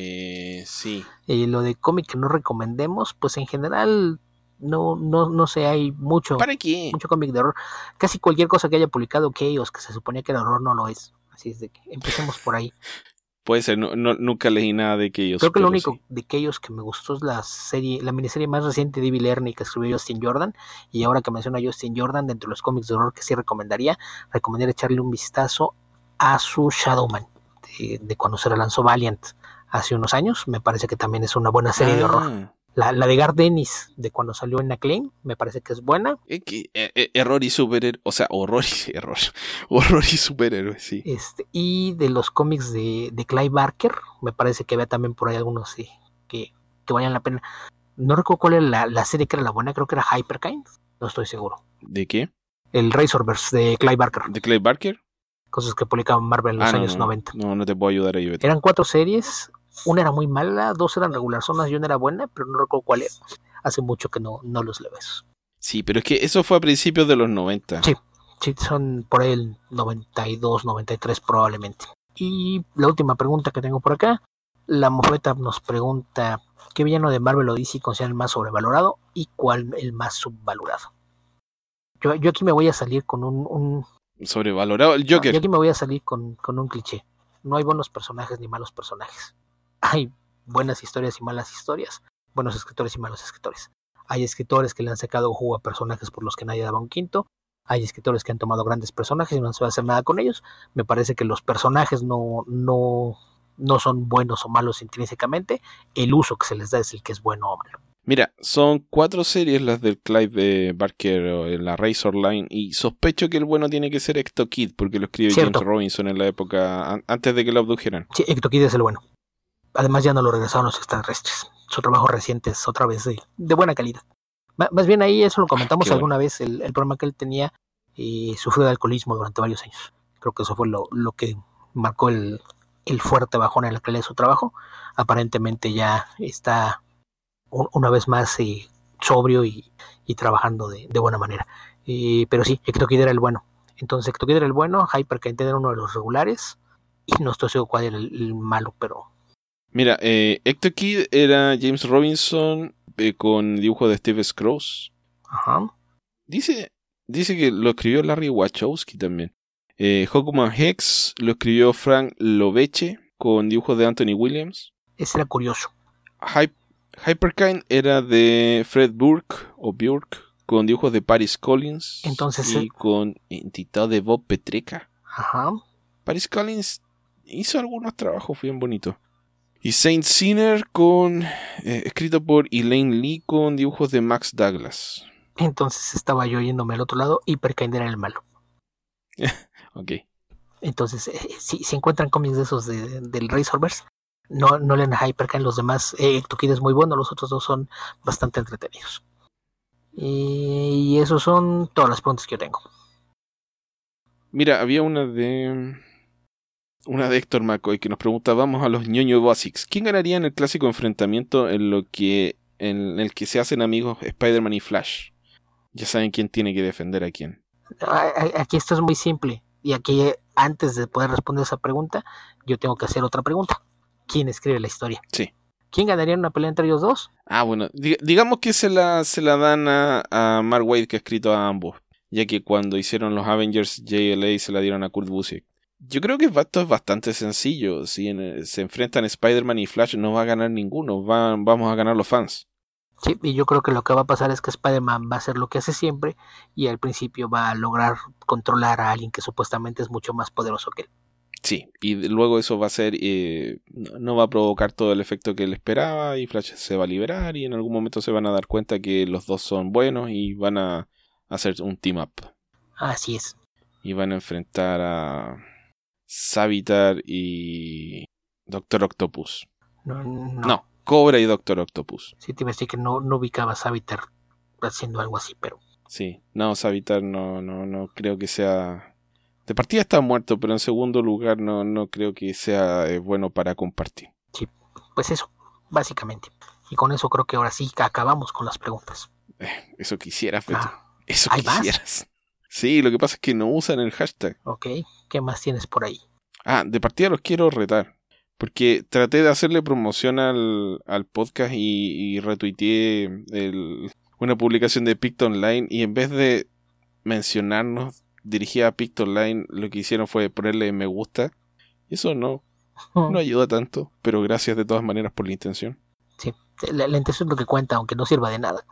Eh, sí. Eh, lo de cómic que no recomendemos, pues en general no, no, no sé, hay mucho, ¿Para qué? mucho cómic de horror. Casi cualquier cosa que haya publicado Chaos, que se suponía que era horror, no lo es. Así es de que empecemos por ahí. Puede ser, no, no, nunca leí nada de Chaos. Creo que lo único sí. de Chaos que me gustó es la serie, la miniserie más reciente de Evil Ernie que escribió Justin Jordan. Y ahora que menciona a Justin Jordan, dentro de los cómics de horror que sí recomendaría, recomendaría echarle un vistazo a su Shadowman, de, de cuando se relanzó Valiant hace unos años. Me parece que también es una buena serie ah. de horror. La, la de Garth Ennis, de cuando salió en Acclaim, me parece que es buena. Es que, eh, error y superhéroe, o sea, horror y error, horror y superhéroe, sí. Este, y de los cómics de, de Clive Barker, me parece que vea también por ahí algunos sí, que, que valían la pena. No recuerdo cuál era la, la serie que era la buena, creo que era Hyperkind, no estoy seguro. ¿De qué? El Razorverse de Clive Barker. ¿De Clive Barker? Cosas que publicaba Marvel en los ah, no, años no, noventa. No, no te puedo ayudar ahí, Beto. Eran cuatro series. Una era muy mala, dos eran regularzonas y una era buena, pero no recuerdo cuál era. Hace mucho que no, no los leo eso. Sí, pero es que eso fue a principios de los noventa. Sí, sí, son por ahí el noventa y dos, noventa y tres probablemente. Y la última pregunta que tengo por acá, la Mofeta nos pregunta, ¿qué villano de Marvel o D C considera el más sobrevalorado y cuál el más subvalorado? Yo, yo aquí me voy a salir con un... un... ¿Sobrevalorado? El Joker. No, yo aquí me voy a salir con, con un cliché. No hay buenos personajes ni malos personajes. Hay buenas historias y malas historias, buenos escritores y malos escritores. Hay escritores que le han sacado jugo a personajes por los que nadie daba un quinto. Hay escritores que han tomado grandes personajes y no se va a hacer nada con ellos. Me parece que los personajes no, no, no son buenos o malos intrínsecamente. El uso que se les da es el que es bueno o malo. Mira, son cuatro series las del Clive Barker en la Razor Line, y sospecho que el bueno tiene que ser Ecto Kid, porque lo escribe Cierto. James Robinson en la época an- antes de que lo abdujeran. Sí, Ecto Kid es el bueno. Además ya no lo regresaron los extraterrestres. Su trabajo reciente es otra vez de, de buena calidad. Más bien ahí eso lo comentamos ah, alguna bueno. vez, el, el problema que él tenía, eh, sufrió de alcoholismo durante varios años. Creo que eso fue lo, lo que marcó el, el fuerte bajón en la calidad de su trabajo. Aparentemente ya está un, una vez más eh, sobrio y, y trabajando de, de buena manera. Eh, pero sí, Ecto Kid era el bueno. Entonces Ecto Kid era el bueno, Hyperkind era uno de los regulares, y no estoy seguro cuál era el, el malo, pero... Mira, eh, Ecto Kid era James Robinson eh, con dibujo de Steve Scrooge. Ajá. Dice, dice que lo escribió Larry Wachowski también. Eh, Hawkman Hex lo escribió Frank Loveche con dibujos de Anthony Williams. Ese era curioso. Hy- Hyperkind era de Fred Burke o Burke con dibujos de Paris Collins. Entonces, y eh, con entidad de Bob Petreca. Ajá. Paris Collins hizo algunos trabajos bien bonitos. Y Saint Sinner con eh, escrito por Elaine Lee con dibujos de Max Douglas. Entonces estaba yo yéndome al otro lado, Hyperkind era el malo. Ok. Entonces, eh, si, si encuentran cómics de esos de, del Razorverse, no, no leen a Hyperkind. Los demás, eh, Ecto Kid es muy bueno, los otros dos son bastante entretenidos. Y, y esos son todas las preguntas que yo tengo. Mira, había una de una de Héctor McCoy que nos pregunta, vamos a los ñoño basics. ¿Quién ganaría en el clásico enfrentamiento en lo que en el que se hacen amigos Spider-Man y Flash? Ya saben quién tiene que defender a quién. Aquí esto es muy simple. Y aquí, antes de poder responder esa pregunta, yo tengo que hacer otra pregunta. ¿Quién escribe la historia? Sí. ¿Quién ganaría en una pelea entre ellos dos? Ah, bueno, dig- digamos que se la, se la dan a, a Mark Waid, que ha escrito a ambos, ya que cuando hicieron los Avengers J L A se la dieron a Kurt Busiek. Yo creo que esto es bastante sencillo. Si en- se enfrentan Spider-Man y Flash, no va a ganar ninguno, va, vamos a ganar los fans. Sí, y yo creo que lo que va a pasar es que Spider-Man va a hacer lo que hace siempre y al principio va a lograr controlar a alguien que supuestamente es mucho más poderoso que él. Sí, y luego eso va a ser, eh, no no va a provocar todo el efecto que él esperaba y Flash se va a liberar y en algún momento se van a dar cuenta que los dos son buenos y van a hacer un team up. Así es. Y van a enfrentar a Savitar y Doctor Octopus. No, no. No, Cobra y Doctor Octopus. Sí, te iba a decir que no, no ubicaba a Savitar haciendo algo así, pero... Sí, no, Savitar no, no, no creo que sea... De partida está muerto, pero en segundo lugar no, no creo que sea eh, bueno para compartir. Sí, pues eso, básicamente. Y con eso creo que ahora sí que acabamos con las preguntas. Eh, eso quisieras, Beto. Ah, Eso ¿hay más? quisieras. Sí, lo que pasa es que no usan el hashtag. Ok, ¿qué más tienes por ahí? Ah, de partida los quiero retar. Porque traté de hacerle promoción al, al podcast y, y retuiteé el, una publicación de Picto Online. Y en vez de mencionarnos dirigida a Picto Online, lo que hicieron fue ponerle me gusta. Y eso no, no ayuda tanto. Pero gracias de todas maneras por la intención. Sí, la, la intención es lo que cuenta, aunque no sirva de nada.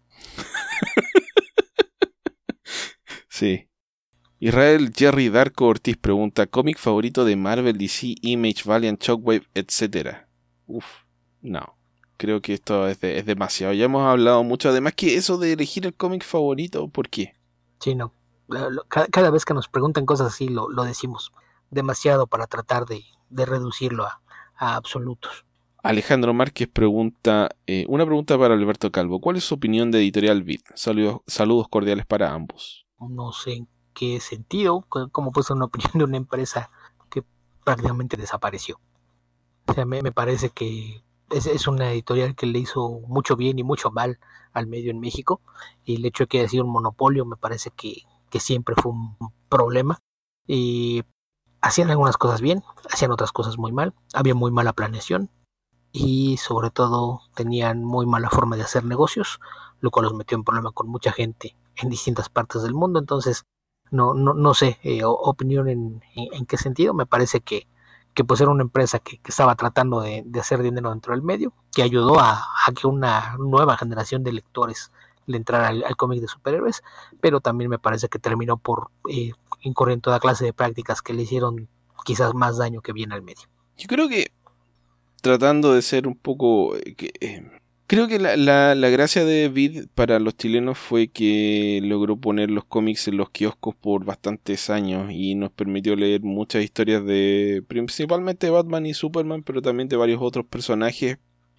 Sí. Israel Jerry Darko Ortiz pregunta, ¿cómic favorito de Marvel, D C, Image, Valiant, Shockwave, etcétera? Uf, no. Creo que esto es, de, es demasiado. Ya hemos hablado mucho. Además que eso de elegir el cómic favorito, ¿por qué? Sí, no. Lo, lo, cada, cada vez que nos preguntan cosas así, lo, lo decimos. Demasiado para tratar de, de reducirlo a, a absolutos. Alejandro Márquez pregunta, eh, una pregunta para Alberto Calvo. ¿Cuál es su opinión de Editorial Beat? Saludos, saludos cordiales para ambos. No sé en qué sentido, cómo puede ser una opinión de una empresa que prácticamente desapareció. O sea, me, me parece que es, es una editorial que le hizo mucho bien y mucho mal al medio en México. Y el hecho de que haya sido un monopolio me parece que, que siempre fue un problema. Y hacían algunas cosas bien, hacían otras cosas muy mal. Había muy mala planeación. Y sobre todo tenían muy mala forma de hacer negocios, lo cual los metió en problema con mucha gente en distintas partes del mundo. Entonces, no, no, no sé, eh, opinión en, en, en qué sentido. Me parece que, que pues era una empresa que, que estaba tratando de, de hacer dinero dentro del medio, que ayudó a, a que una nueva generación de lectores le entrara al, al cómic de superhéroes, pero también me parece que terminó por eh, incurrir en toda clase de prácticas que le hicieron quizás más daño que bien al medio. Yo creo que, tratando de ser un poco... Eh, que, eh, creo que la, la, la gracia de Vid para los chilenos fue que logró poner los cómics en los kioscos por bastantes años y nos permitió leer muchas historias de, principalmente de Batman y Superman, pero también de varios otros personajes.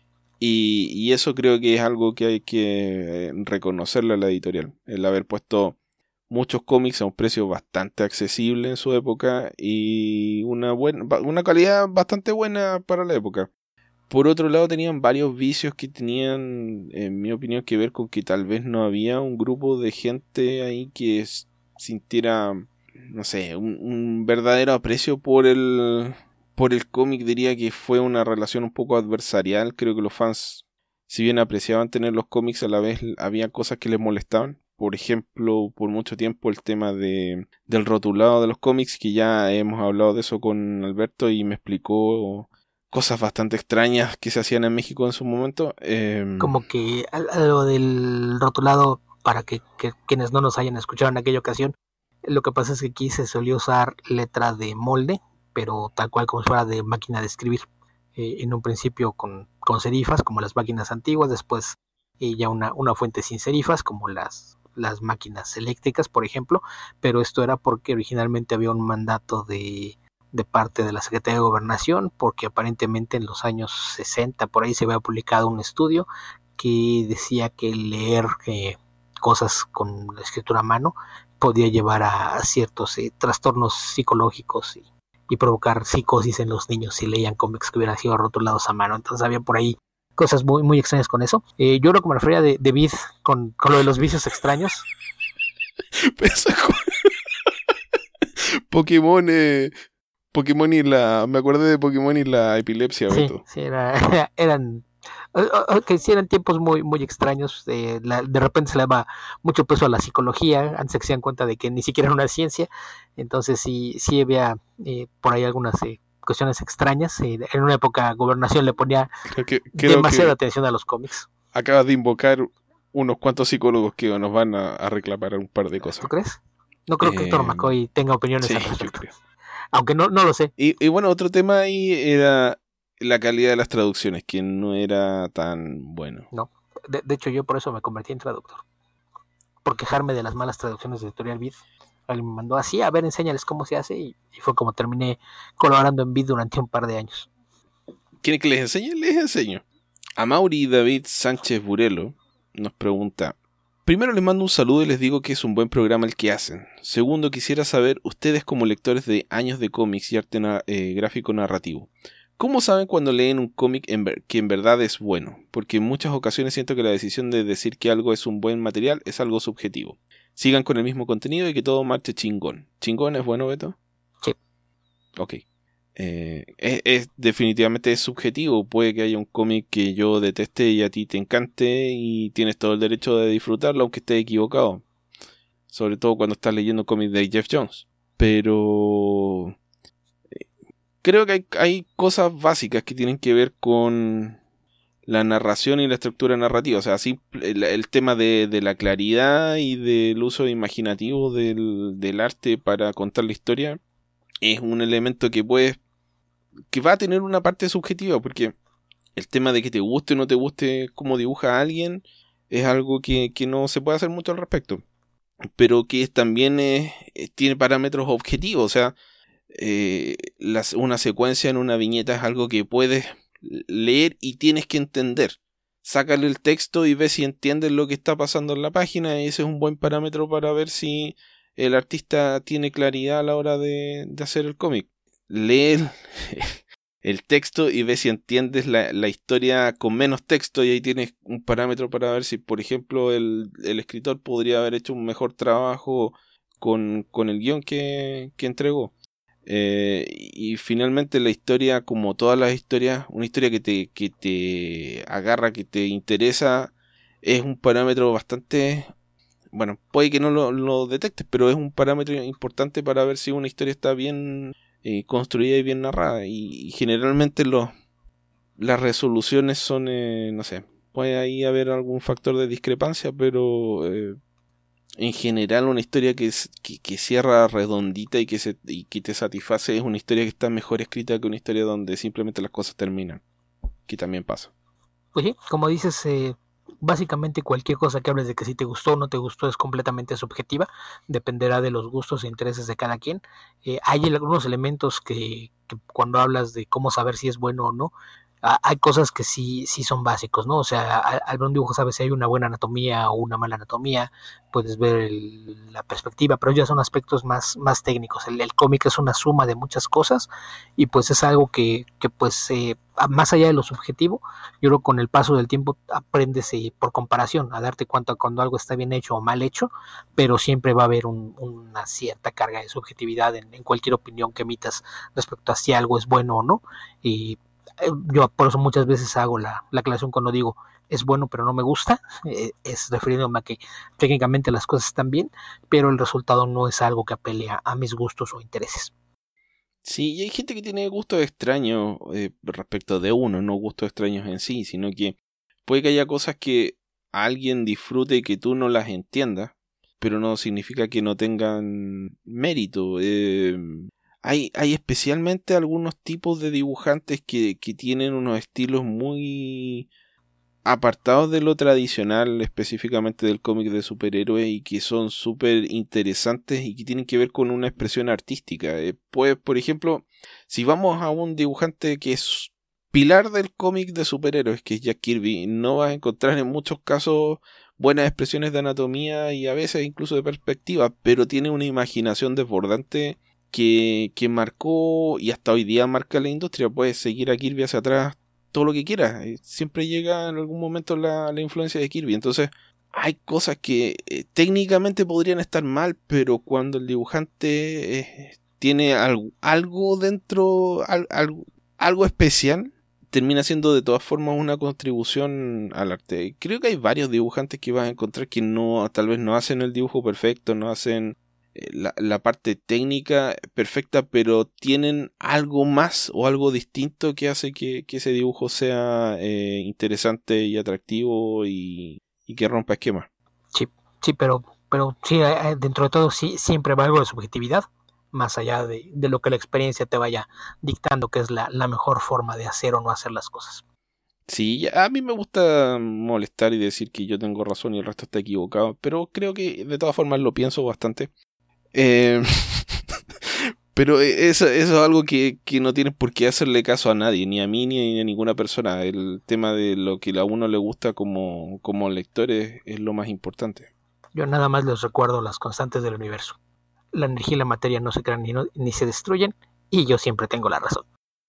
Y, y eso creo que es algo que hay que reconocerle a la editorial, el haber puesto muchos cómics a un precio bastante accesible en su época y una buena, una calidad bastante buena para la época. Por otro lado, tenían varios vicios que tenían, en mi opinión, que ver con que tal vez no había un grupo de gente ahí que sintiera, no sé, un, un verdadero aprecio por el... Por el cómic diría que fue una relación un poco adversarial. Creo que los fans, si bien apreciaban tener los cómics, a la vez había cosas que les molestaban. Por ejemplo, por mucho tiempo el tema de, del rotulado de los cómics, que ya hemos hablado de eso con Alberto y me explicó cosas bastante extrañas que se hacían en México en su momento. Eh... Como que algo del rotulado, para que, que quienes no nos hayan escuchado en aquella ocasión, lo que pasa es que aquí se solía usar letra de molde, pero tal cual como si fuera de máquina de escribir, eh, en un principio con, con serifas como las máquinas antiguas, después eh, ya una, una fuente sin serifas como las, las máquinas eléctricas, por ejemplo, pero esto era porque originalmente había un mandato de, de parte de la Secretaría de Gobernación, porque aparentemente en los años sesenta por ahí se había publicado un estudio que decía que leer eh, cosas con la escritura a mano podía llevar a, a ciertos eh, trastornos psicológicos y y provocar psicosis en los niños si leían cómics que hubieran sido rotulados a mano. Entonces había por ahí cosas muy, muy extrañas con eso. Eh, yo lo que me refería de, de Vid con, con lo de los vicios extraños. Pokémon, eh, Pokémon y la... Me acordé de Pokémon y la epilepsia, sí, Beto. Sí, era, eran... que sí eran tiempos muy, muy extraños. Eh, la, de repente se le daba mucho peso a la psicología, antes que se dan cuenta de que ni siquiera era una ciencia. Entonces sí, sí había eh, por ahí algunas eh, cuestiones extrañas. Eh, en una época Gobernación le ponía creo que, creo demasiada atención a los cómics. Acabas de invocar unos cuantos psicólogos que nos van a, a reclamar un par de cosas. ¿Tú crees? No creo eh, que Héctor McCoy tenga opiniones sí, al respecto. Aunque no, no lo sé. Y, y bueno, otro tema ahí era la calidad de las traducciones, que no era tan bueno. No, de, de hecho yo por eso me convertí en traductor. Por quejarme de las malas traducciones de Editorial Vid. Alguien me mandó así, a ver, enséñales cómo se hace, y, y fue como terminé colaborando en Vid durante un par de años. ¿Quieren que les enseñe? Les enseño. A Mauri David Sánchez Burelo nos pregunta: primero les mando un saludo y les digo que es un buen programa el que hacen. Segundo, quisiera saber, ustedes como lectores de años de cómics y arte na- eh, gráfico narrativo, ¿cómo saben cuando leen un cómic en ver- que en verdad es bueno? Porque en muchas ocasiones siento que la decisión de decir que algo es un buen material es algo subjetivo. Sigan con el mismo contenido y que todo marche chingón. ¿Chingón es bueno, Beto? Sí. Ok. Eh, es, es definitivamente es subjetivo. Puede que haya un cómic que yo deteste y a ti te encante y tienes todo el derecho de disfrutarlo aunque estés equivocado. Sobre todo cuando estás leyendo cómics de Jeff Jones. Pero eh, creo que hay, hay cosas básicas que tienen que ver con la narración y la estructura narrativa. O sea, sí, el, el tema de, de la claridad y del uso imaginativo del, del arte para contar la historia es un elemento que puedes que va a tener una parte subjetiva, porque el tema de que te guste o no te guste cómo dibuja a alguien es algo que, que no se puede hacer mucho al respecto, pero que también es, tiene parámetros objetivos. O sea, eh, las, una secuencia en una viñeta es algo que puedes leer y tienes que entender. Sácale el texto y ve si entiendes lo que está pasando en la página, y ese es un buen parámetro para ver si el artista tiene claridad a la hora de, de hacer el cómic. Lee el, el texto y ve si entiendes la, la historia con menos texto, y ahí tienes un parámetro para ver si, por ejemplo, el, el escritor podría haber hecho un mejor trabajo con, con el guión que, que entregó. Eh, y finalmente la historia, como todas las historias, una historia que te, que te agarra, que te interesa, es un parámetro bastante... Bueno, puede que no lo, lo detectes, pero es un parámetro importante para ver si una historia está bien eh, construida y bien narrada. Y, y generalmente los, las resoluciones son, eh, no sé, puede ahí haber algún factor de discrepancia, pero eh, en general una historia que, que, que cierra redondita y que, se, y que te satisface es una historia que está mejor escrita que una historia donde simplemente las cosas terminan, que también pasa. Pues sí, como dices, eh, básicamente cualquier cosa que hables de que si te gustó o no te gustó es completamente subjetiva, dependerá de los gustos e intereses de cada quien. Eh, hay algunos elementos que, que cuando hablas de cómo saber si es bueno o no, hay cosas que sí, sí son básicos, ¿no? O sea, al ver un dibujo sabes si hay una buena anatomía o una mala anatomía, puedes ver el, la perspectiva, pero ya son aspectos más, más técnicos. El, el cómic es una suma de muchas cosas y pues es algo que, que pues eh, más allá de lo subjetivo, yo creo que con el paso del tiempo aprendes eh, por comparación a darte cuenta cuando algo está bien hecho o mal hecho, pero siempre va a haber un, una cierta carga de subjetividad en, en cualquier opinión que emitas respecto a si algo es bueno o no. Y yo por eso muchas veces hago la, la aclaración cuando digo es bueno pero no me gusta, eh, es refiriéndome a que técnicamente las cosas están bien, pero el resultado no es algo que apele a, a mis gustos o intereses. Sí, y hay gente que tiene gustos extraños eh, respecto de uno, no gustos extraños en sí, sino que puede que haya cosas que alguien disfrute y que tú no las entiendas, pero no significa que no tengan mérito. Eh, hay, hay especialmente algunos tipos de dibujantes que, que tienen unos estilos muy apartados de lo tradicional, específicamente del cómic de superhéroes, y que son súper interesantes y que tienen que ver con una expresión artística. Eh, pues, por ejemplo, si vamos a un dibujante que es pilar del cómic de superhéroes, que es Jack Kirby, no vas a encontrar en muchos casos buenas expresiones de anatomía y a veces incluso de perspectiva, pero tiene una imaginación desbordante que, que marcó y hasta hoy día marca la industria. Puedes seguir a Kirby hacia atrás todo lo que quieras, siempre llega en algún momento la, la influencia de Kirby. Entonces hay cosas que eh, técnicamente podrían estar mal, pero cuando el dibujante eh, tiene algo, algo dentro, al, algo, algo especial, termina siendo de todas formas una contribución al arte. Creo que hay varios dibujantes que vas a encontrar que no, tal vez no hacen el dibujo perfecto, no hacen La, la parte técnica perfecta, pero tienen algo más o algo distinto que hace que, que ese dibujo sea eh, interesante y atractivo y, y que rompa esquemas. Sí, sí, pero, pero sí, dentro de todo sí, siempre va algo de subjetividad, más allá de, de lo que la experiencia te vaya dictando, que es la, la mejor forma de hacer o no hacer las cosas. Sí, a mí me gusta molestar y decir que yo tengo razón y el resto está equivocado, pero creo que de todas formas lo pienso bastante. Eh, pero eso, eso es algo que, que no tienes por qué hacerle caso a nadie, ni a mí ni a ninguna persona. El tema de lo que a uno le gusta como, como lector es, es lo más importante. Yo nada más les recuerdo las constantes del universo. La energía y la materia no se crean ni, no, ni se destruyen, y yo siempre tengo la razón.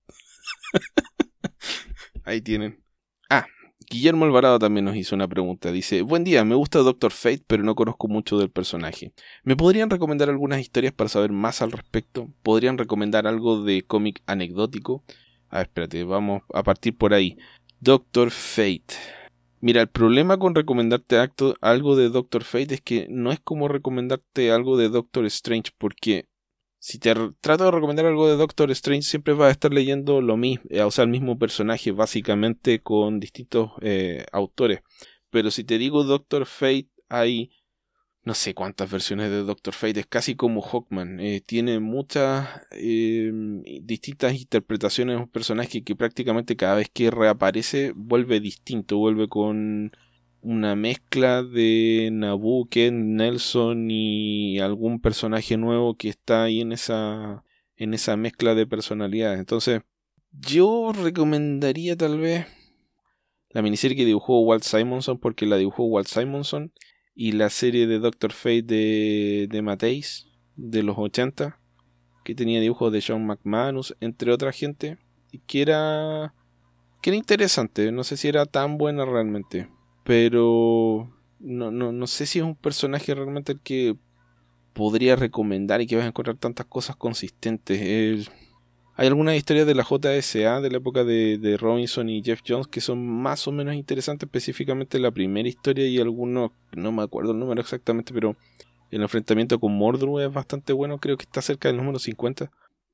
Ahí tienen. Ah, Guillermo Alvarado también nos hizo una pregunta. Dice: buen día, me gusta Doctor Fate, pero no conozco mucho del personaje. ¿Me podrían recomendar algunas historias para saber más al respecto? ¿Podrían recomendar algo de cómic anecdótico? A ver, espérate, vamos a partir por ahí. Doctor Fate. Mira, el problema con recomendarte acto, algo de Doctor Fate es que no es como recomendarte algo de Doctor Strange, porque si te trato de recomendar algo de Doctor Strange, siempre vas a estar leyendo lo mismo, o sea, el mismo personaje, básicamente con distintos eh, autores. Pero si te digo Doctor Fate, hay no sé cuántas versiones de Doctor Fate, es casi como Hawkman. Eh, tiene muchas eh, distintas interpretaciones de un personaje que prácticamente cada vez que reaparece vuelve distinto, vuelve con una mezcla de Nabu, Ken, Nelson y algún personaje nuevo que está ahí en esa, en esa mezcla de personalidades. Entonces, yo recomendaría tal vez la miniserie que dibujó Walt Simonson, porque la dibujó Walt Simonson, y la serie de Doctor Fate de, de Matthijs de los ochenta, que tenía dibujos de John McManus, entre otra gente, y que era que era interesante. No sé si era tan buena realmente, pero no, no, no sé si es un personaje realmente el que podría recomendar y que vas a encontrar tantas cosas consistentes. Es... Hay algunas historias de la J S A de la época de, de Robinson y Jeff Jones que son más o menos interesantes, específicamente la primera historia y algunos, no me acuerdo el número exactamente, pero el enfrentamiento con Mordru es bastante bueno, creo que está cerca del número cincuenta.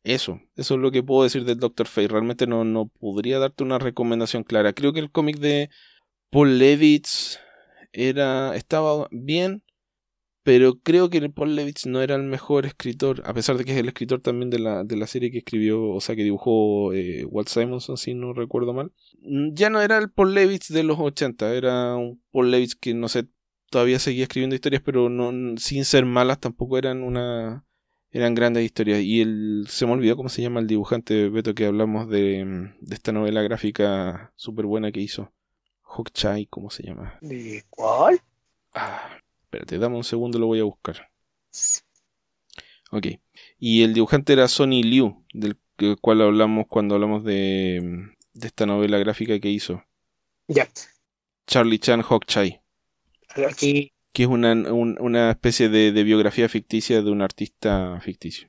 Eso, eso es lo que puedo decir del doctor Fate. Realmente no, no podría darte una recomendación clara. Creo que el cómic de Paul Levitz era, estaba bien, pero creo que Paul Levitz no era el mejor escritor, a pesar de que es el escritor también de la, de la serie que escribió, o sea, que dibujó eh, Walt Simonson, si no recuerdo mal. Ya no era el Paul Levitz de los ochenta, era un Paul Levitz que, no sé, todavía seguía escribiendo historias, pero no, sin ser malas, tampoco eran una... Eran grandes historias. Y el, se me olvidó cómo se llama el dibujante, Beto, que hablamos de, de esta novela gráfica súper buena que hizo. Hawkeye, ¿cómo se llama? ¿De cuál? Ah, espérate, dame un segundo, lo voy a buscar. Ok. Y el dibujante era Sonny Liu, del cual hablamos cuando hablamos de, de esta novela gráfica que hizo. Ya. Charlie Chan Hawkeye. Aquí. Que es una, un, una especie de, de biografía ficticia de un artista ficticio.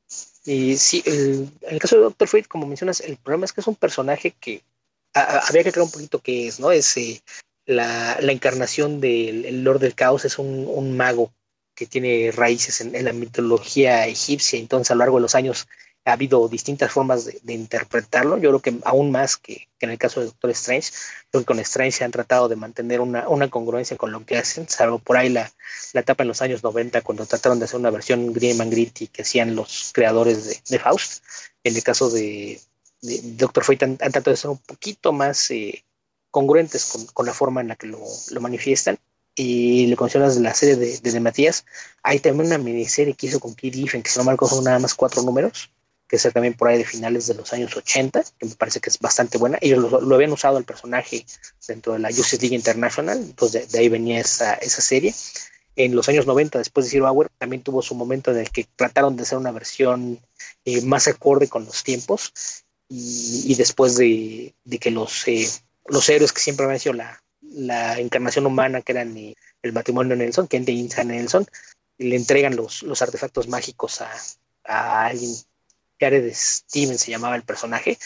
Y sí, el, en el caso de doctor Fate, como mencionas, el problema es que es un personaje que a, a, habría que creer un poquito qué es, ¿no? Es eh, la, la encarnación del el Lord del Caos, es un, un mago que tiene raíces en, en la mitología egipcia. Entonces, a lo largo de los años ha habido distintas formas de, de interpretarlo. Yo creo que aún más que, que en el caso de Doctor Strange, creo que con Strange se han tratado de mantener una, una congruencia con lo que hacen, salvo por ahí la, la etapa en los años noventa, cuando trataron de hacer una versión grim and gritty que hacían los creadores de, de Faust. En el caso de, de Doctor Fate han, han tratado de ser un poquito más eh, congruentes con, con la forma en la que lo, lo manifiestan. Y le mencionas la serie de, de, de Matías, hay también una miniserie que hizo con Keith Giffen, que si no me acuerdo son nada más cuatro números, que es también por ahí de finales de los años ochenta, que me parece que es bastante buena. Ellos lo, lo habían usado el personaje dentro de la Justice League International, entonces de, de ahí venía esa, esa serie. En los años noventa, después de Zero Hour, también tuvo su momento en el que trataron de hacer una versión eh, más acorde con los tiempos, y, y después de, de que los, eh, los héroes que siempre habían sido la, la encarnación humana, que eran eh, el matrimonio Nelson, Kent e Insa Nelson, le entregan los, los artefactos mágicos a, a alguien, Jared Stevens se llamaba el personaje,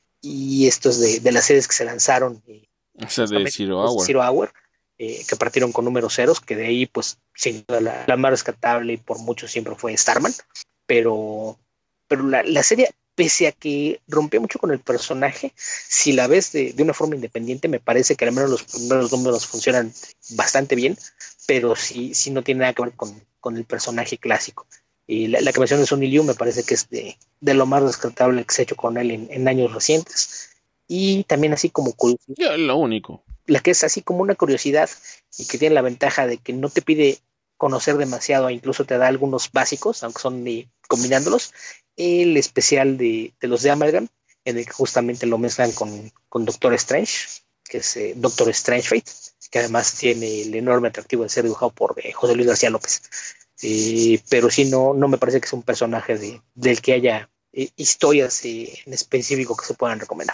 y esto es de, de las series que se lanzaron. Eh, o sea, de Zero Hour. Zero Hour eh, que partieron con números ceros, que de ahí, pues, sin duda, la, la más rescatable y por mucho siempre fue Starman, pero, pero la, la serie, pese a que rompió mucho con el personaje, si la ves de, de una forma independiente, me parece que al menos los primeros números funcionan bastante bien, pero sí, sí no tiene nada que ver con, con el personaje clásico. Y la, la creación de Sonny Liu me parece que es de, de lo más rescatable que se ha hecho con él en, en años recientes. Y también así como curiosidad. Ya, lo único. La que es así como una curiosidad y que tiene la ventaja de que no te pide conocer demasiado, e incluso te da algunos básicos, aunque son de, combinándolos. El especial de, de los de Amalgam, en el que justamente lo mezclan con, con Doctor Strange, que es eh, Doctor Strange Fate, que además tiene el enorme atractivo de ser dibujado por eh, José Luis García López. Eh, pero sí, no, no me parece que es un personaje de, del que haya eh, historias eh, en específico que se puedan recomendar.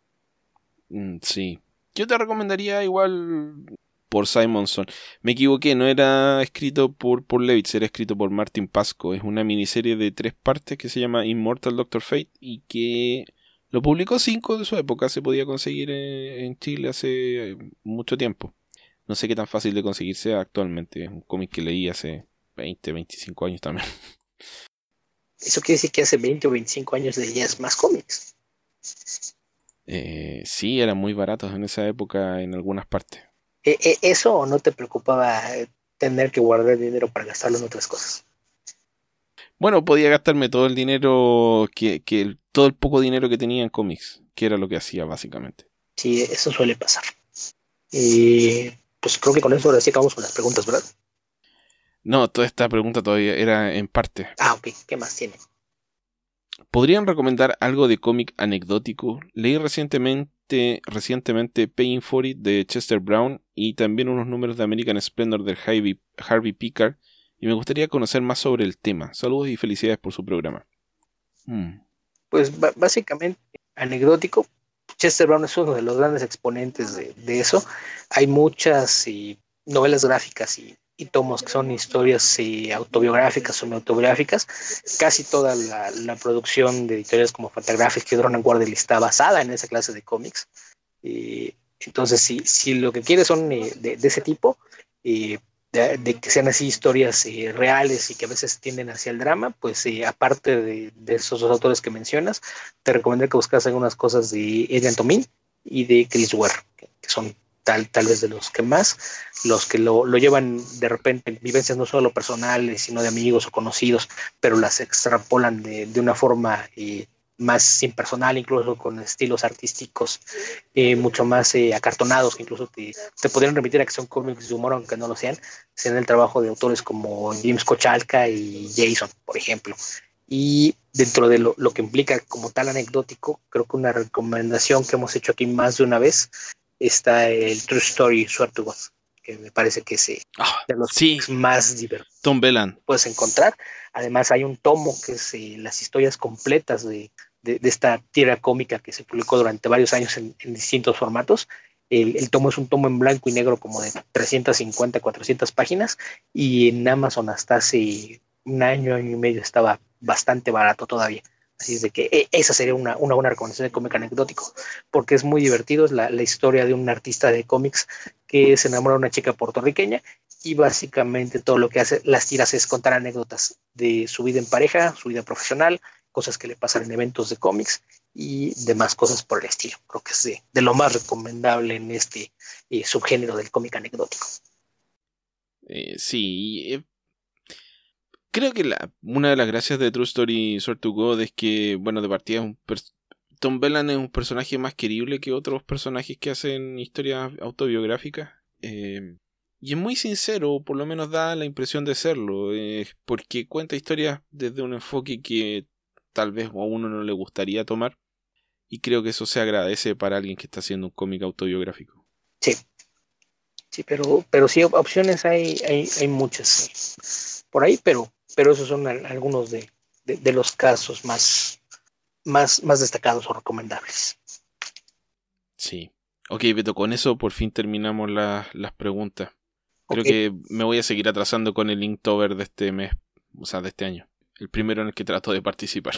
Mm, sí. Yo te recomendaría igual por Simonson. Me equivoqué, no era escrito por, por Levitz, era escrito por Martin Pasco. Es una miniserie de tres partes que se llama Immortal Doctor Fate y que lo publicó cinco de su época. Se podía conseguir en, en Chile hace mucho tiempo. No sé qué tan fácil de conseguirse actualmente. Es un cómic que leí hace veinte, veinticinco años también. Eso quiere decir que hace veinte o veinticinco años leías más cómics. Eh, sí, eran muy baratos en esa época en algunas partes. ¿E- e- ¿Eso o no te preocupaba tener que guardar dinero para gastarlo en otras cosas? Bueno, podía gastarme todo el dinero, que, que el- todo el poco dinero que tenía en cómics, que era lo que hacía básicamente. Sí, eso suele pasar. Y pues creo que con eso ahora sí acabamos con las preguntas, ¿verdad? No, toda esta pregunta todavía era en parte. Ah, ok. ¿Qué más tiene? ¿Podrían recomendar algo de cómic anecdótico? Leí recientemente, recientemente Paying for It de Chester Brown y también unos números de American Splendor del Harvey, Harvey Pickard y me gustaría conocer más sobre el tema. Saludos y felicidades por su programa. Hmm. Pues b- básicamente anecdótico. Chester Brown es uno de los grandes exponentes de, de eso. Hay muchas y, novelas gráficas y, y tomos que son historias y autobiográficas o autobiográficas. Casi toda la, la producción de editoriales como Fantagraphics y Drone and Wardell está basada en esa clase de cómics. Y entonces, si, si lo que quieres son eh, de, de ese tipo, eh, de, de que sean así historias eh, reales y que a veces tienden hacia el drama, pues eh, aparte de, de esos dos autores que mencionas, te recomendaría que buscas algunas cosas de Adrian Tomine y de Chris Ware, que, que son tal, tal vez de los que más, los que lo, lo llevan de repente en vivencias no solo personales, sino de amigos o conocidos, pero las extrapolan de, de una forma eh, más impersonal, incluso con estilos artísticos eh, mucho más eh, acartonados, que incluso te, te podrían remitir a que son cómics de humor, aunque no lo sean, sean el trabajo de autores como James Kochalka y Jason, por ejemplo. Y dentro de lo, lo que implica como tal anecdótico, creo que una recomendación que hemos hecho aquí más de una vez está el True Story Swear to God, que me parece que es eh, Ah, de los sí, más divertidos Tom Bellan. puedes encontrar. Además hay un tomo que es eh, las historias completas de, de, de esta tira cómica que se publicó durante varios años en, en distintos formatos. El, el tomo es un tomo en blanco y negro como de trescientas cincuenta, cuatrocientas páginas, y en Amazon hasta hace un año, año y medio estaba bastante barato todavía. Así es de que eh, esa sería una, una buena recomendación de cómic anecdótico, porque es muy divertido. Es la, la historia de un artista de cómics que se enamora de una chica puertorriqueña, y básicamente todo lo que hace las tiras es contar anécdotas de su vida en pareja, su vida profesional, cosas que le pasan en eventos de cómics y demás cosas por el estilo. Creo que es de, de lo más recomendable en este eh, subgénero del cómic anecdótico. Eh, sí, eh, creo que la, una de las gracias de True Story Sword to God es que, bueno, de partida es un pers- Tom Bellan es un personaje más querible que otros personajes que hacen historias autobiográficas. Eh, y es muy sincero, por lo menos da la impresión de serlo, eh, porque cuenta historias desde un enfoque que tal vez a uno no le gustaría tomar. Y creo que eso se agradece para alguien que está haciendo un cómic autobiográfico. Sí, sí, pero, pero sí, opciones hay, hay, hay muchas sí, por ahí, pero, pero esos son al- algunos de, de, de los casos más, más, más destacados o recomendables. Sí. Ok, Beto, con eso por fin terminamos la- las preguntas. Creo Ok, que me voy a seguir atrasando con el Inktober de este mes, o sea, de este año. El primero en el que trato de participar.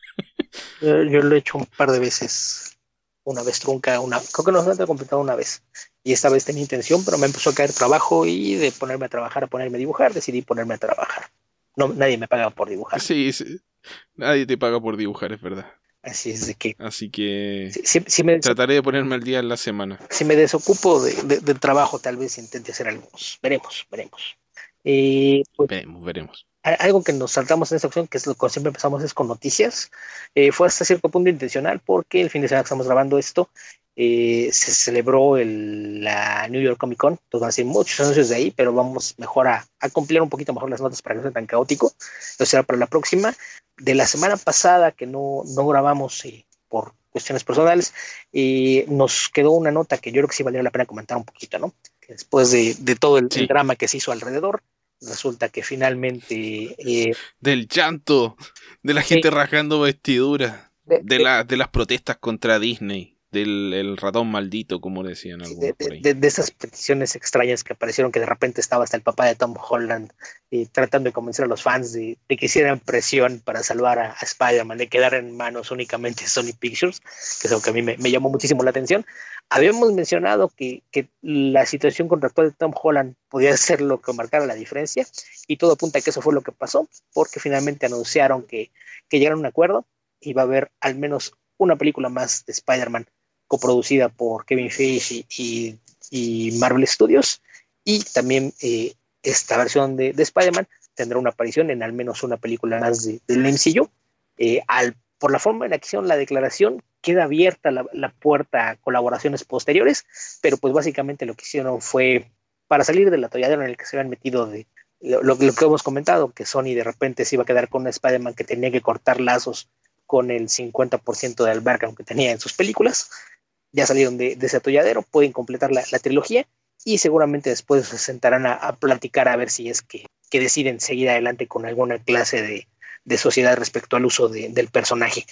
yo, yo lo he hecho un par de veces, una vez trunca, una, creo que no se ha completado una vez, y esta vez tenía intención, pero me empezó a caer trabajo, y de ponerme a trabajar a ponerme a dibujar, decidí ponerme a trabajar. No, nadie me paga por dibujar, Sí, sí, nadie te paga por dibujar, es verdad. así es de que Así que si, si, si me, trataré de ponerme al día en la semana. si me desocupo de, de, del trabajo, tal vez intente hacer algunos. Veremos, veremos. Eh, pues, Veremos, veremos. algo que nos saltamos en esta opción, que es lo que siempre empezamos, es con noticias. Eh, fue hasta cierto punto intencional, porque el fin de semana que estamos grabando esto, eh, se celebró el, la New York Comic Con. Entonces van a ser muchos anuncios de ahí, pero vamos mejor a, a compilar un poquito mejor las notas para que no sea tan caótico. Entonces será para la próxima. De la semana pasada, que no, no grabamos eh, por cuestiones personales, eh, nos quedó una nota que yo creo que sí valdría la pena comentar un poquito, ¿no? Que después de, de todo el, el Sí, drama que se hizo alrededor, resulta que finalmente eh, del llanto, de la sí, gente rasgando vestiduras, de, de, de, la, de las protestas contra Disney, del el ratón maldito, como decían de, algunos por ahí. de, de esas peticiones extrañas que aparecieron, que de repente estaba hasta el papá de Tom Holland eh, tratando de convencer a los fans de, de que hicieran presión para salvar a, a Spider-Man, de quedar en manos únicamente de Sony Pictures, que es algo que a mí me, me llamó muchísimo la atención. Habíamos mencionado que, que la situación contractual de Tom Holland podía ser lo que marcara la diferencia, y todo apunta a que eso fue lo que pasó, porque finalmente anunciaron que, que llegaron a un acuerdo y va a haber al menos una película más de Spider-Man coproducida por Kevin Feige y, y, y Marvel Studios, y también eh, esta versión de, de Spider-Man tendrá una aparición en al menos una película más de, del M C U. Eh, al, por la forma en la que hicieron la declaración, queda abierta la, la puerta a colaboraciones posteriores, pero pues básicamente lo que hicieron fue para salir del atolladero en el que se habían metido de lo, lo, lo que hemos comentado, que Sony de repente se iba a quedar con un Spider-Man que tenía que cortar lazos con el cincuenta por ciento del background que tenía en sus películas. Ya salieron de, de ese atolladero, pueden completar la, la, trilogía, y seguramente después se sentarán a, a platicar a ver si es que, que deciden seguir adelante con alguna clase de, de sociedad respecto al uso de, del personaje.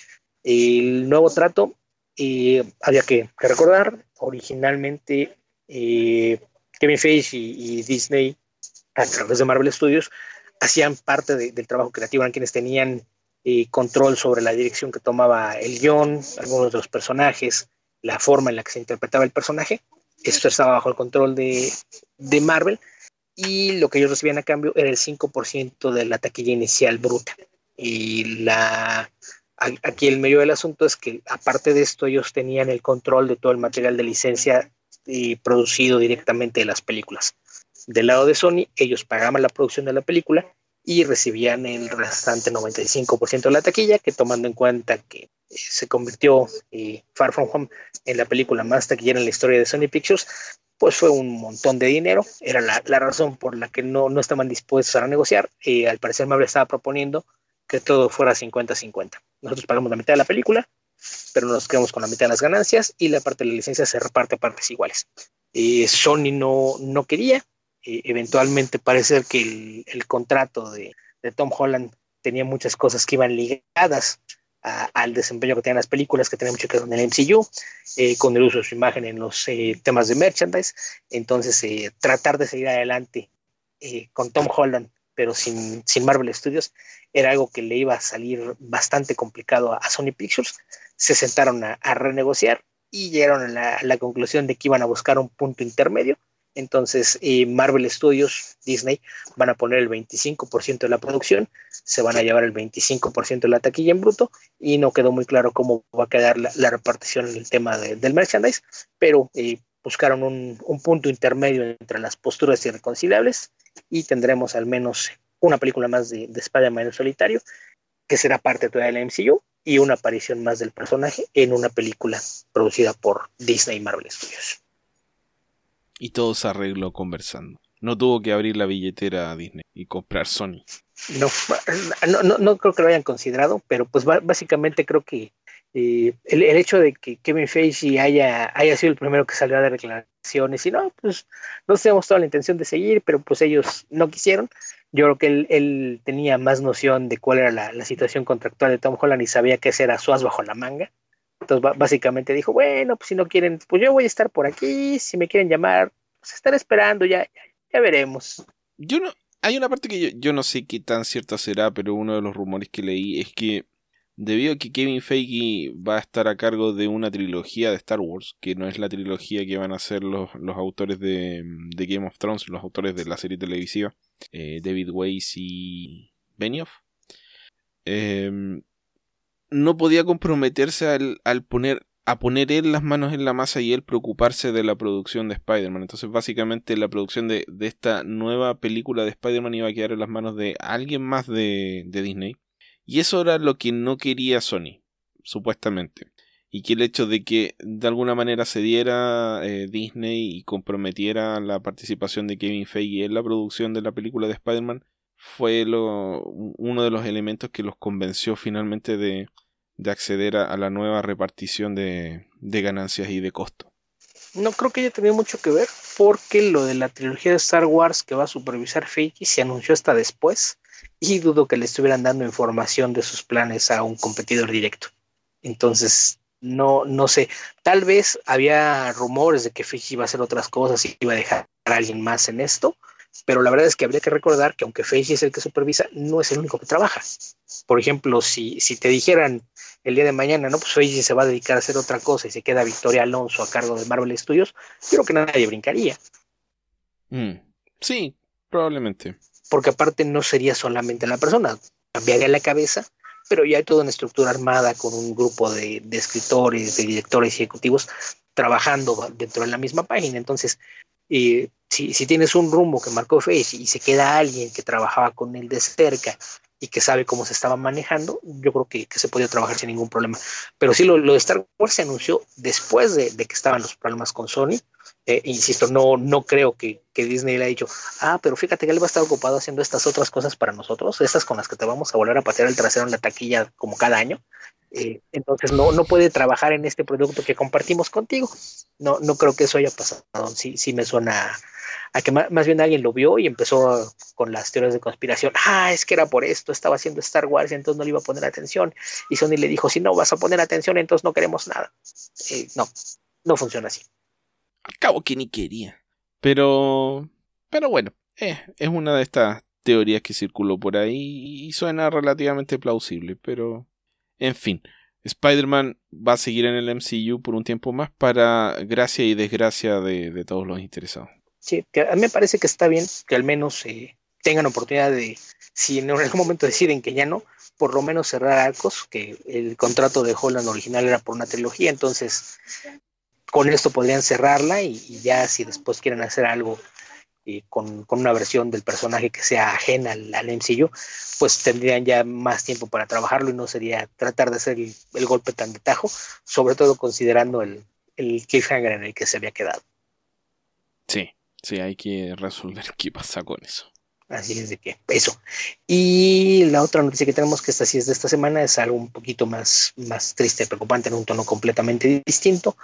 El nuevo trato, eh, había que, que recordar, originalmente eh, Kevin Feige y, y Disney, a través de Marvel Studios, hacían parte de, del trabajo creativo, eran quienes tenían eh, control sobre la dirección que tomaba el guión, algunos de los personajes, la forma en la que se interpretaba el personaje. Esto estaba bajo el control de, de Marvel, y lo que ellos recibían a cambio era el cinco por ciento de la taquilla inicial bruta. Y la, aquí el medio del asunto es que aparte de esto ellos tenían el control de todo el material de licencia y producido directamente de las películas. Del lado de Sony, ellos pagaban la producción de la película y recibían el restante noventa y cinco por ciento de la taquilla, que tomando en cuenta que se convirtió eh, Far From Home en la película más taquillera en la historia de Sony Pictures, pues fue un montón de dinero. Era la, la razón por la que no, no estaban dispuestos a negociar. Eh, al parecer Marvel estaba proponiendo que todo fuera cincuenta cincuenta. Nosotros pagamos la mitad de la película, pero nos quedamos con la mitad de las ganancias y la parte de la licencia se reparte a partes iguales. Eh, Sony no, no quería. Eh, eventualmente parece que el, el contrato de, de Tom Holland tenía muchas cosas que iban ligadas a, al desempeño que tenían las películas, que tenían mucho que ver con el M C U, eh, con el uso de su imagen en los eh, temas de merchandise. Entonces, eh, tratar de seguir adelante eh, con Tom Holland, pero sin, sin Marvel Studios, era algo que le iba a salir bastante complicado a, a Sony Pictures. Se sentaron a, a renegociar y llegaron a la, a la conclusión de que iban a buscar un punto intermedio. Entonces, eh, Marvel Studios, Disney, van a poner el veinticinco por ciento de la producción, se van a llevar el veinticinco por ciento de la taquilla en bruto, y no quedó muy claro cómo va a quedar la, la repartición en el tema de, del merchandise, pero eh, buscaron un, un punto intermedio entre las posturas irreconciliables, y tendremos al menos una película más de, de Spider-Man en solitario, que será parte todavía del M C U, y una aparición más del personaje en una película producida por Disney y Marvel Studios. Y todo se arregló conversando. No tuvo que abrir la billetera a Disney y comprar Sony. No, no, no, no creo que lo hayan considerado, pero pues básicamente creo que eh, el, el hecho de que Kevin Feige haya, haya sido el primero que salió de declaraciones y no, pues no teníamos toda la intención de seguir, pero pues ellos no quisieron. Yo creo que él, él tenía más noción de cuál era la, la situación contractual de Tom Holland y sabía que ese era su as bajo la manga. Entonces básicamente dijo, bueno, pues si no quieren, pues yo voy a estar por aquí, si me quieren llamar, pues estar esperando, ya, ya, ya veremos. Yo no, hay una parte que yo, yo no sé qué tan cierta será, pero uno de los rumores que leí es que debido a que Kevin Feige va a estar a cargo de una trilogía de Star Wars, que no es la trilogía que van a hacer los, los autores de, de Game of Thrones, los autores de la serie televisiva, eh, David Weiss y Benioff, eh, no podía comprometerse al, al poner a poner él las manos en la masa y él preocuparse de la producción de Spider-Man. Entonces básicamente la producción de, de esta nueva película de Spider-Man iba a quedar en las manos de alguien más de, de Disney. Y eso era lo que no quería Sony, supuestamente. Y que el hecho de que de alguna manera se diera eh, Disney y comprometiera la participación de Kevin Feige en la producción de la película de Spider-Man fue lo, uno de los elementos que los convenció finalmente de, de acceder a, a la nueva repartición de, de ganancias y de costo. No creo que haya tenido mucho que ver, porque lo de la trilogía de Star Wars que va a supervisar Feige se anunció hasta después, y dudo que le estuvieran dando información de sus planes a un competidor directo. Entonces, no, no sé, tal vez había rumores de que Feige iba a hacer otras cosas y iba a dejar a alguien más en esto, pero la verdad es que habría que recordar que aunque Feige es el que supervisa, no es el único que trabaja. Por ejemplo, si, si te dijeran el día de mañana, no, pues Feige se va a dedicar a hacer otra cosa y se queda Victoria Alonso a cargo de Marvel Studios, yo creo que nadie brincaría. Mm, sí, probablemente. Porque aparte no sería solamente la persona, cambiaría la cabeza, pero ya hay toda una estructura armada con un grupo de, de escritores, de directores ejecutivos trabajando dentro de la misma página. Entonces, eh, si, si tienes un rumbo que marcó Feige y se queda alguien que trabajaba con él de cerca y que sabe cómo se estaba manejando, yo creo que, que se podía trabajar sin ningún problema. Pero sí, lo, lo de Star Wars se anunció después de, de que estaban los problemas con Sony. Eh, insisto, no, no creo que, que Disney le haya dicho, ah, pero fíjate que él va a estar ocupado haciendo estas otras cosas para nosotros, estas con las que te vamos a volver a patear el trasero en la taquilla como cada año. Eh, entonces no, no puede trabajar en este producto que compartimos contigo. No, no creo que eso haya pasado. Sí, sí me suena a, a que más, más bien alguien lo vio y empezó a, con las teorías de conspiración. Ah, es que era por esto, estaba haciendo Star Wars y entonces no le iba a poner atención. Y Sony le dijo, si no vas a poner atención, entonces no queremos nada. Eh, no, no funciona así. Al cabo que ni quería. Pero, pero bueno, eh, es una de estas teorías que circuló por ahí y suena relativamente plausible, pero en fin, Spider-Man va a seguir en el M C U por un tiempo más para gracia y desgracia de, de todos los interesados. Sí, que a mí me parece que está bien que al menos eh, tengan oportunidad de, si en algún momento deciden que ya no, por lo menos cerrar arcos, que el contrato de Holland original era por una trilogía, entonces con esto podrían cerrarla y, y ya si después quieren hacer algo eh, con, con una versión del personaje que sea ajena al, al M C U, pues tendrían ya más tiempo para trabajarlo y no sería tratar de hacer el, el golpe tan de tajo, sobre todo considerando el, el cliffhanger en el que se había quedado. Sí, sí, hay que resolver qué pasa con eso. Así es de que eso. Y la otra noticia que tenemos, que esta sí es de esta semana, es algo un poquito más, más triste, preocupante, en un tono completamente distinto.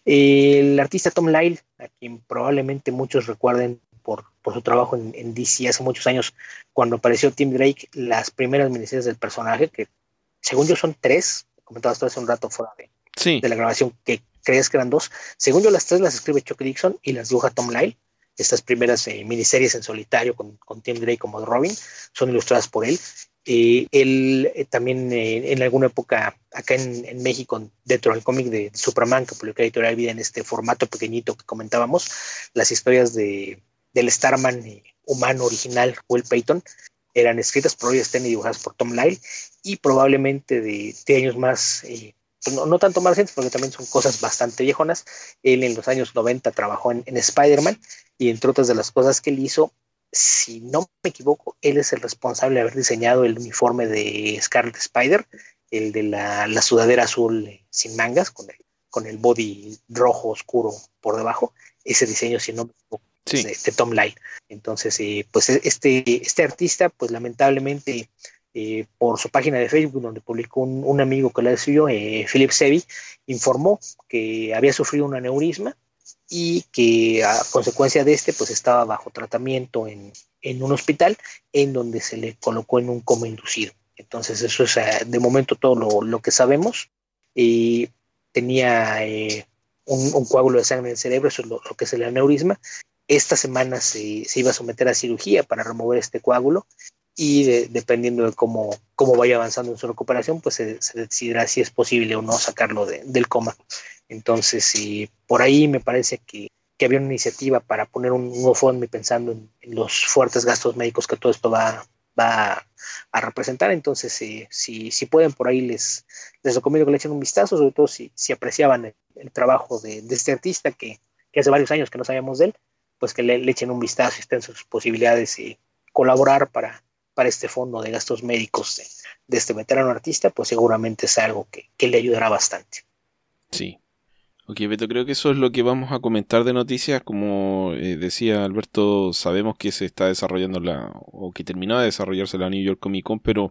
El artista Tom Lyle, a quien probablemente muchos recuerden por, por su trabajo en, en D C hace muchos años, cuando apareció Tim Drake, las primeras miniseries del personaje, que según yo son tres, comentabas tú hace un rato fuera de, Sí. de la grabación, que crees que eran dos. Según yo, las tres las escribe Chuck Dixon y las dibuja Tom Lyle. Estas primeras eh, miniseries en solitario con, con Tim Drake como Robin son ilustradas por él. Eh, él eh, también eh, en alguna época acá en, en México, dentro del cómic de, de Superman que publicó Editorial Vida en este formato pequeñito que comentábamos, las historias de, del Starman eh, humano original, Will Payton, eran escritas por Roy Stern y dibujadas por Tom Lyle, y probablemente de, de años más... Eh, No, no tanto más recientes, porque también son cosas bastante viejonas. Él en los años noventa trabajó en, en Spider-Man, y entre otras de las cosas que él hizo, si no me equivoco, él es el responsable de haber diseñado el uniforme de Scarlet Spider, el de la, la sudadera azul eh, sin mangas, con el, con el body rojo oscuro por debajo. Ese diseño, si no me equivoco, Sí. es de, de Tom Lyle. Entonces, eh, pues este, este artista, pues lamentablemente... Eh, por su página de Facebook, donde publicó un, un amigo que le suyo, eh, Philip Sevi, informó que había sufrido un aneurisma y que a consecuencia de este, pues estaba bajo tratamiento en, en un hospital, en donde se le colocó en un coma inducido. Entonces eso es eh, de momento todo lo, lo que sabemos. Eh, tenía eh, un, un coágulo de sangre en el cerebro, eso es lo, lo que es el aneurisma. Esta semana se, se iba a someter a cirugía para remover este coágulo, y de, dependiendo de cómo, cómo vaya avanzando en su recuperación, pues se, se decidirá si es posible o no sacarlo de, del coma. Entonces, sí, por ahí me parece que, que había una iniciativa para poner un GoFundMe pensando en, en los fuertes gastos médicos que todo esto va, va a representar. Entonces, sí, si, si pueden, por ahí les, les recomiendo que le echen un vistazo, sobre todo si, si apreciaban el, el trabajo de, de este artista que, que hace varios años que no sabíamos de él, pues que le, le echen un vistazo y estén sus posibilidades y colaborar para para este fondo de gastos médicos de, de este veterano artista, pues seguramente es algo que, que le ayudará bastante. Sí. Ok, Beto, creo que eso es lo que vamos a comentar de noticias. Como eh, decía Alberto, sabemos que se está desarrollando la, o que terminó de desarrollarse la New York Comic Con, pero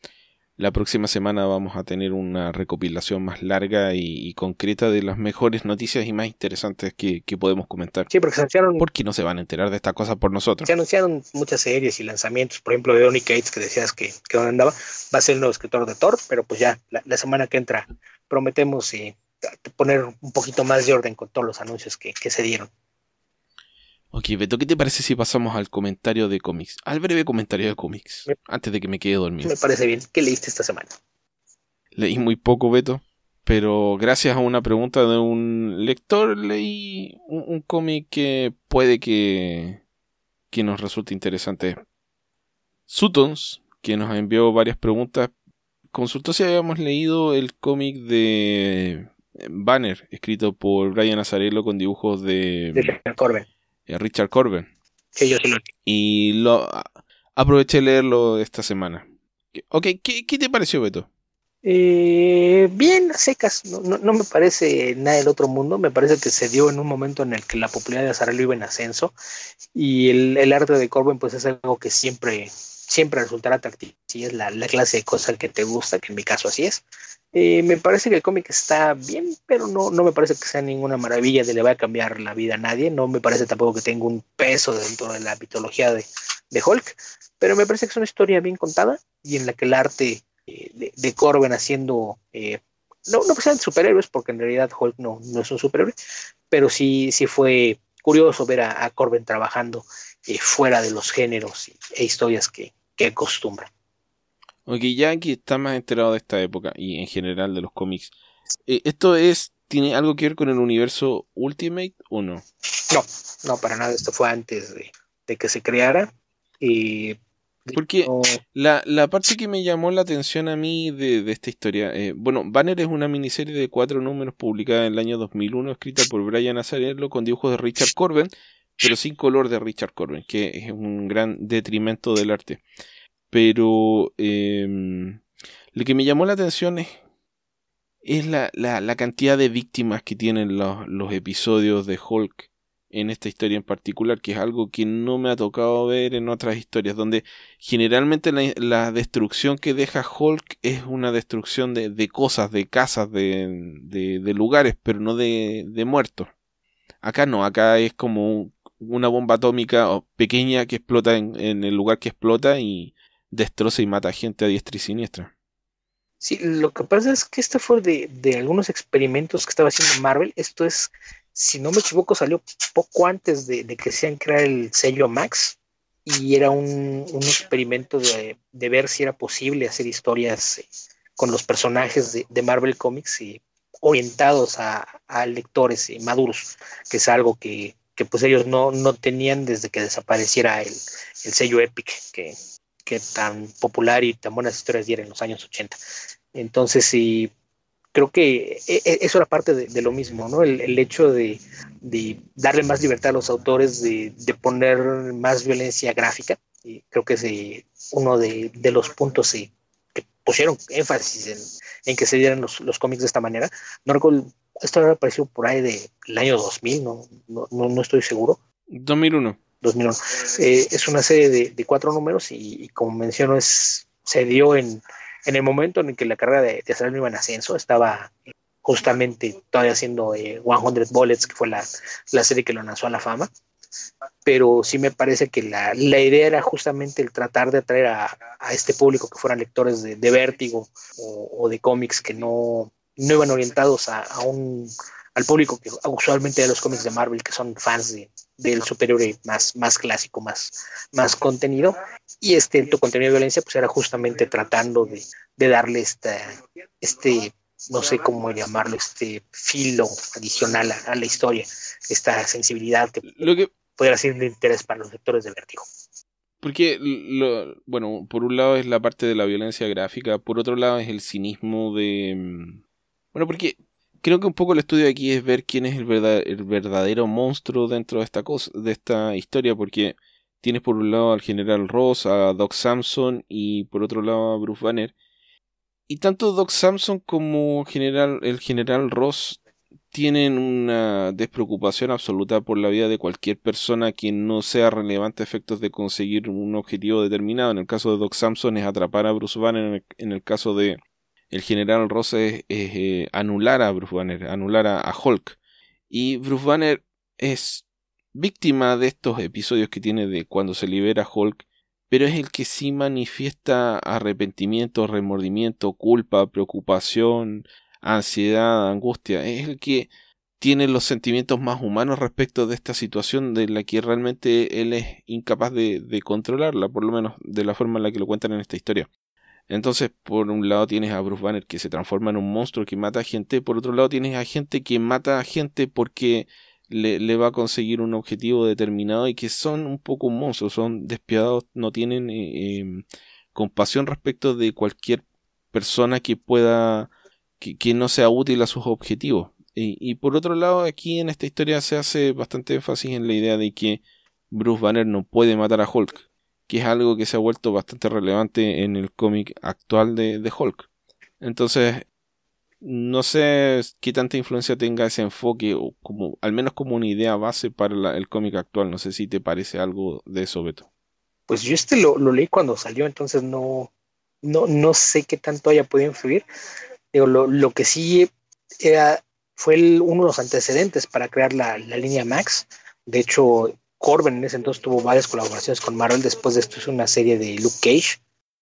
la próxima semana vamos a tener una recopilación más larga y, y concreta de las mejores noticias y más interesantes que, que podemos comentar. Sí, porque se anunciaron... Porque no se van a enterar de estas cosas por nosotros. Se anunciaron muchas series y lanzamientos, por ejemplo, de Donny Cates, que decías que, que donde andaba, va a ser el nuevo escritor de Thor, pero pues ya la, la semana que entra prometemos eh, poner un poquito más de orden con todos los anuncios que, que se dieron. Ok, Beto, ¿qué te parece si pasamos al comentario de cómics? Al breve comentario de cómics, me, antes de que me quede dormido. Me parece bien. ¿Qué leíste esta semana? Leí muy poco, Beto, pero gracias a una pregunta de un lector leí un, un cómic que puede que, que nos resulte interesante. Sutons, que nos envió varias preguntas, consultó si habíamos leído el cómic de Banner, escrito por Brian Azzarello con dibujos de, de Richard Corben. Richard Corben. Sí, yo sí lo leí. Y lo aproveché de leerlo esta semana. Ok, ¿qué, qué te pareció, Beto? Eh, bien, a secas, no, no, no me parece nada del otro mundo. Me parece que se dio en un momento en el que la popularidad de Azzarello iba en ascenso, y el, el arte de Corben pues es algo que siempre, siempre resultará atractivo. Si es la, la clase de cosa que te gusta, que en mi caso así es. Eh, me parece que el cómic está bien, pero no, no me parece que sea ninguna maravilla de le va a cambiar la vida a nadie. No me parece tampoco que tenga un peso dentro de la mitología de, de Hulk, pero me parece que es una historia bien contada y en la que el arte eh, de, de Corben haciendo, eh, no, no sean superhéroes, porque en realidad Hulk no, no es un superhéroe, pero sí, sí fue curioso ver a, a Corben trabajando eh, fuera de los géneros e historias que, que acostumbra. Ok, ya que está más enterado de esta época y en general de los cómics, eh, esto es ¿tiene algo que ver con el universo Ultimate o no? No, no, para nada. Esto fue antes de, de que se creara. Y Porque no, la, la parte que me llamó la atención a mí de, de esta historia, eh, bueno, Banner es una miniserie de cuatro números publicada en el año dos mil uno, escrita por Brian Azzarello con dibujos de Richard Corben, pero sin color de Richard Corben, que es un gran detrimento del arte. Pero eh, lo que me llamó la atención es, es la, la, la cantidad de víctimas que tienen los, los episodios de Hulk en esta historia en particular, que es algo que no me ha tocado ver en otras historias, donde generalmente la, la destrucción que deja Hulk es una destrucción de, de cosas, de casas, de, de, de lugares, pero no de, de muertos. Acá no, acá es como una bomba atómica pequeña que explota en, en el lugar que explota y destroza y mata gente a diestra y siniestra. sí, lo que pasa es que esto fue de, de algunos experimentos que estaba haciendo Marvel. Esto es, si no me equivoco, salió poco antes de, de que sean crear el sello Max. Y era un, un experimento de, de ver si era posible hacer historias eh, con los personajes de, de Marvel Comics y orientados a, a lectores eh, maduros, que es algo que, que pues ellos no, no tenían desde que desapareciera el, el sello Epic, que, que tan popular y tan buenas historias diera en los años ochenta. Entonces, sí, creo que eso era parte de, de lo mismo, ¿no? El, el hecho de, de, darle más libertad a los autores, de, de poner más violencia gráfica. Y creo que es eh, uno de, de, los puntos eh, que pusieron énfasis en, en que se dieran los, los cómics de esta manera. No recuerdo, esto había aparecido por ahí del año dos mil, no, no, no, no estoy seguro. dos mil uno. dos mil uno. Eh, es una serie de, de cuatro números y, y como menciono, es, se dio en en el momento en el que la carrera de, de Azzarello iba en ascenso. Estaba justamente todavía haciendo eh, cien Bullets, que fue la, la serie que lo lanzó a la fama, pero sí me parece que la, la idea era justamente el tratar de atraer a, a este público que fueran lectores de, de Vértigo o, o de cómics que no, no iban orientados a, a un, al público que usualmente de los cómics de Marvel, que son fans de, del superhéroe más, más clásico, más, más contenido. Y este tu contenido de violencia pues era justamente tratando de, de darle esta, este, no sé cómo llamarlo, este filo adicional a, a la historia, esta sensibilidad que, Lo que pudiera ser de interés para los lectores de Vértigo. Porque, lo, bueno, por un lado es la parte de la violencia gráfica, por otro lado es el cinismo de... Bueno, porque creo que un poco el estudio aquí es ver quién es el, verdad, el verdadero monstruo dentro de esta cosa, de esta historia, porque tienes por un lado al General Ross, a Doc Samson y por otro lado a Bruce Banner. Y tanto Doc Samson como general, el General Ross tienen una despreocupación absoluta por la vida de cualquier persona que no sea relevante a efectos de conseguir un objetivo determinado. En el caso de Doc Samson es atrapar a Bruce Banner, en el, en el caso de el General Ross es, es eh, anular a Bruce Banner, anular a, a Hulk. Y Bruce Banner es víctima de estos episodios que tiene de cuando se libera Hulk, pero es el que sí manifiesta arrepentimiento, remordimiento, culpa, preocupación, ansiedad, angustia. Es el que tiene los sentimientos más humanos respecto de esta situación de la que realmente él es incapaz de, de controlarla, por lo menos de la forma en la que lo cuentan en esta historia. Entonces, por un lado tienes a Bruce Banner que se transforma en un monstruo que mata a gente, por otro lado tienes a gente que mata a gente porque le, le va a conseguir un objetivo determinado y que son un poco monstruos, son despiadados, no tienen eh, eh, compasión respecto de cualquier persona que pueda, que, que no sea útil a sus objetivos. Y, y por otro lado, aquí en esta historia se hace bastante énfasis en la idea de que Bruce Banner no puede matar a Hulk, que es algo que se ha vuelto bastante relevante en el cómic actual de, de Hulk. Entonces, no sé qué tanta influencia tenga ese enfoque, o como, al menos como una idea base para la, el cómic actual. No sé si te parece algo de eso, Beto. Pues yo este lo, lo leí cuando salió, entonces no, no, no sé qué tanto haya podido influir. Digo, lo, lo que sí era, fue el, uno de los antecedentes para crear la, la línea Max. De hecho, Corben en ese entonces tuvo varias colaboraciones con Marvel. Después de esto hizo una serie de Luke Cage,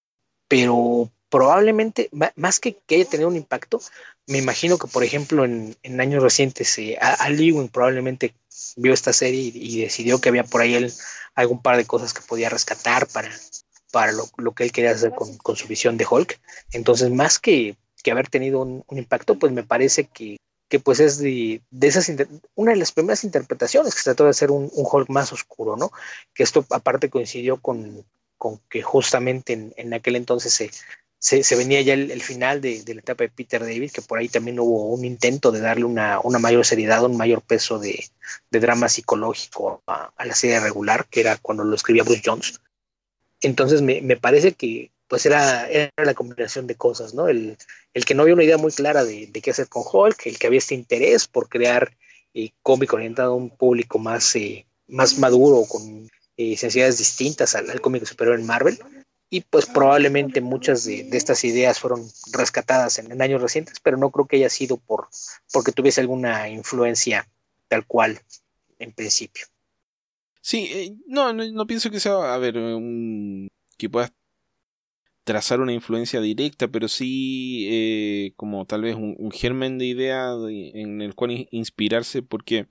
pero probablemente, más que que haya tenido un impacto, me imagino que, por ejemplo, en, en años recientes, eh, Al Ewing probablemente vio esta serie y, y decidió que había por ahí él algún par de cosas que podía rescatar para, para lo, lo que él quería hacer con, con su visión de Hulk. Entonces, más que, que haber tenido un, un impacto, pues me parece que que pues es de, de esas inter- una de las primeras interpretaciones que se trató de hacer un, un Hulk más oscuro, ¿no? Que esto aparte coincidió con, con que justamente en, en aquel entonces se, se, se venía ya el, el final de, de la etapa de Peter David, que por ahí también hubo un intento de darle una, una mayor seriedad, un mayor peso de, de drama psicológico a, a la serie regular, que era cuando lo escribía Bruce Jones. Entonces me, me parece que pues era, era la combinación de cosas, ¿no? El, el que no había una idea muy clara de, de qué hacer con Hulk, el que había este interés por crear eh, cómic orientado a un público más, eh, más maduro, con eh, sensibilidades distintas al, al cómic superior en Marvel. Y pues probablemente muchas de, de estas ideas fueron rescatadas en, en, años recientes, pero no creo que haya sido por porque tuviese alguna influencia tal cual en principio. Sí, eh, no, no, no pienso que sea, a ver, un, que puedas trazar una influencia directa, pero sí eh, como tal vez un, un germen de idea de, en el cual in- inspirarse, porque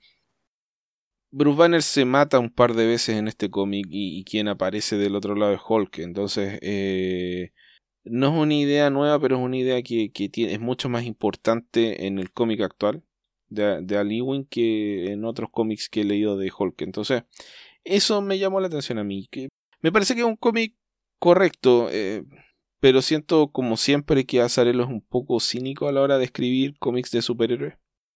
Bruce Banner se mata un par de veces en este cómic y, y quien aparece del otro lado es Hulk, entonces eh, no es una idea nueva, pero es una idea que, que tiene, es mucho más importante en el cómic actual de, de Al Ewing que en otros cómics que he leído de Hulk, entonces eso me llamó la atención a mí, que me parece que es un cómic correcto, eh, pero siento como siempre que Azzarello es un poco cínico a la hora de escribir cómics de superhéroes.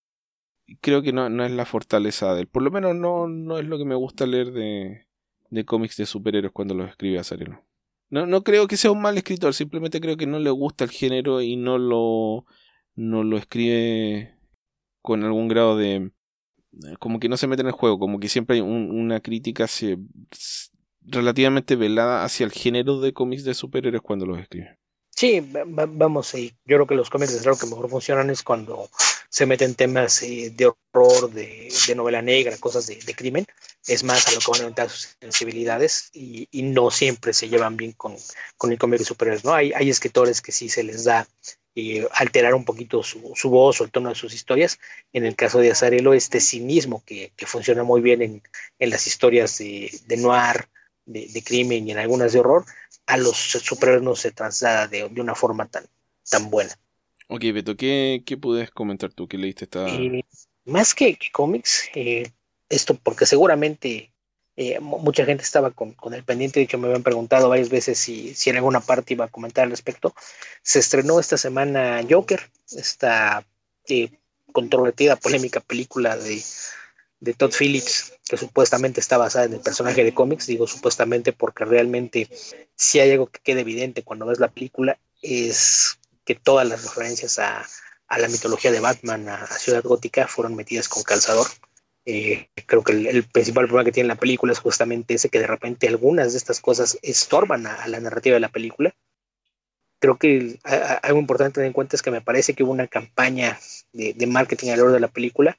Creo que no, no es la fortaleza de él. Por lo menos no, no es lo que me gusta leer de, de cómics de superhéroes cuando los escribe Azzarello. No, no creo que sea un mal escritor, simplemente creo que no le gusta el género y no lo, no lo escribe con algún grado de... como que no se mete en el juego, como que siempre hay un- una crítica hacia- relativamente velada hacia el género de cómics de superhéroes cuando los escribe. Sí, va- va- vamos, sí. Yo creo que los cómics, es lo que mejor funcionan es cuando se meten temas eh, de horror, de, de novela negra, cosas de, de crimen. Es más a lo que van a orientar sus sensibilidades y, y no siempre se llevan bien con, con el cómic de superhéroes, ¿no? Hay, hay escritores que sí se les da eh, alterar un poquito su, su voz o el tono de sus historias. En el caso de Azarelo, este cinismo que, que funciona muy bien en, en las historias de, de noir, de, de crimen y en algunas de horror, a los superhéroes no se traslada de, de una forma tan, tan buena. Ok, Beto, ¿qué, qué puedes comentar tú que leíste esta... Eh, Más que, que cómics, eh, esto porque seguramente eh, mucha gente estaba con, con, el pendiente, de hecho me habían preguntado varias veces si, si en alguna parte iba a comentar al respecto. Se estrenó esta semana Joker, esta eh, controvertida, polémica película de, de Todd Phillips, que supuestamente está basada en el personaje de cómics. Digo supuestamente porque realmente si hay algo que queda evidente cuando ves la película es que todas las referencias a, a la mitología de Batman, a, a Ciudad Gótica, fueron metidas con calzador. Eh, creo que el, el, principal problema que tiene la película es justamente ese, que de repente algunas de estas cosas estorban a, a la narrativa de la película. Creo que a, a, algo importante tener en cuenta es que me parece que hubo una campaña de, de marketing alrededor de la película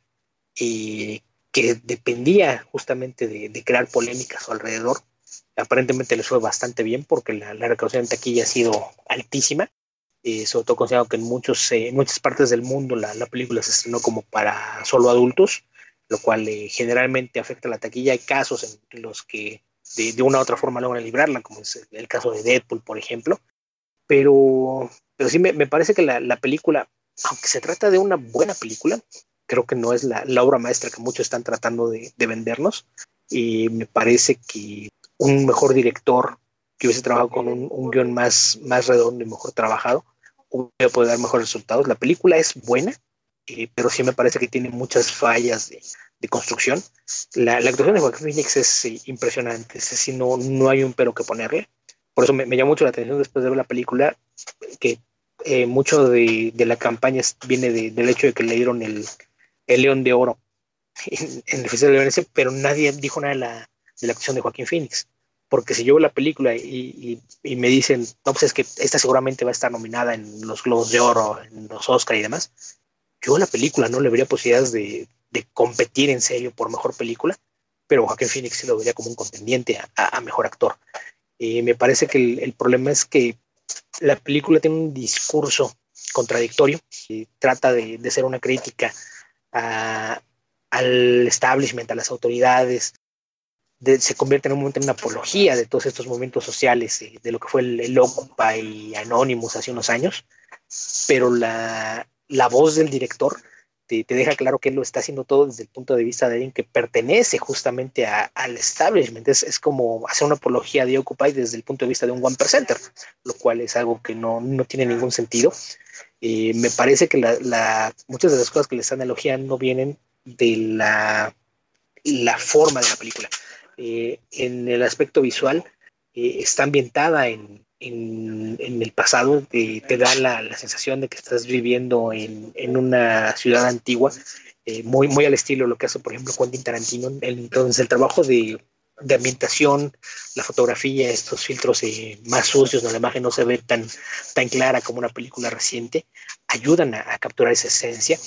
y que dependía justamente de, de crear polémicas a su alrededor. Aparentemente les fue bastante bien porque la, la recaudación en taquilla ha sido altísima, eh, sobre todo considerando que en, muchos, eh, en muchas partes del mundo la, la, película se estrenó como para solo adultos, lo cual eh, generalmente afecta a la taquilla. Hay casos en los que de, de una u otra forma logran librarla, como es el caso de Deadpool, por ejemplo, pero, pero sí me, me parece que la, la película, aunque se trata de una buena película, creo que no es la, la obra maestra que muchos están tratando de, de vendernos. Y me parece que un mejor director que hubiese trabajado con un, un guión más, más redondo y mejor trabajado hubiera podido dar mejores resultados. La película es buena, eh, pero sí me parece que tiene muchas fallas de, de construcción. La, la actuación de Joaquin Phoenix es eh, impresionante, es decir, no, no hay un pero que ponerle. Por eso me, me llamó mucho la atención después de ver la película, que eh, mucho de, de, la campaña viene de, del hecho de que le dieron el, el León de Oro en, en el Festival de Venecia, pero nadie dijo nada de la, de la actuación de Joaquín Phoenix. Porque si yo veo la película y, y, y, me dicen, no, pues es que esta seguramente va a estar nominada en los Globos de Oro, en los Oscar y demás, yo a la película no le vería posibilidades de, de competir en serio por mejor película, pero Joaquín Phoenix sí lo vería como un contendiente a, a, a mejor actor. Eh, me parece que el, el problema es que la película tiene un discurso contradictorio y trata de, de ser una crítica a, al establishment, a las autoridades, de, se convierte en un momento en una apología de todos estos movimientos sociales, eh, de lo que fue el, el Occupy y Anonymous hace unos años, pero la, la voz del director te, te deja claro que él lo está haciendo todo desde el punto de vista de alguien que pertenece justamente a, al establishment. Es, es como hacer una apología de Occupy desde el punto de vista de un one percenter, lo cual es algo que no, no tiene ningún sentido. Eh, me parece que la, la, muchas de las cosas que le están elogiando vienen de la, la forma de la película. Eh, en el aspecto visual, eh, está ambientada en, en, en el pasado, te, te da la, la sensación de que estás viviendo en, en una ciudad antigua, eh, muy, muy al estilo de lo que hace, por ejemplo, Quentin Tarantino. Entonces, el trabajo de, de ambientación, la fotografía, estos filtros eh, más sucios, donde la imagen no se ve tan, tan clara como una película reciente, ayudan a, a capturar esa esencia.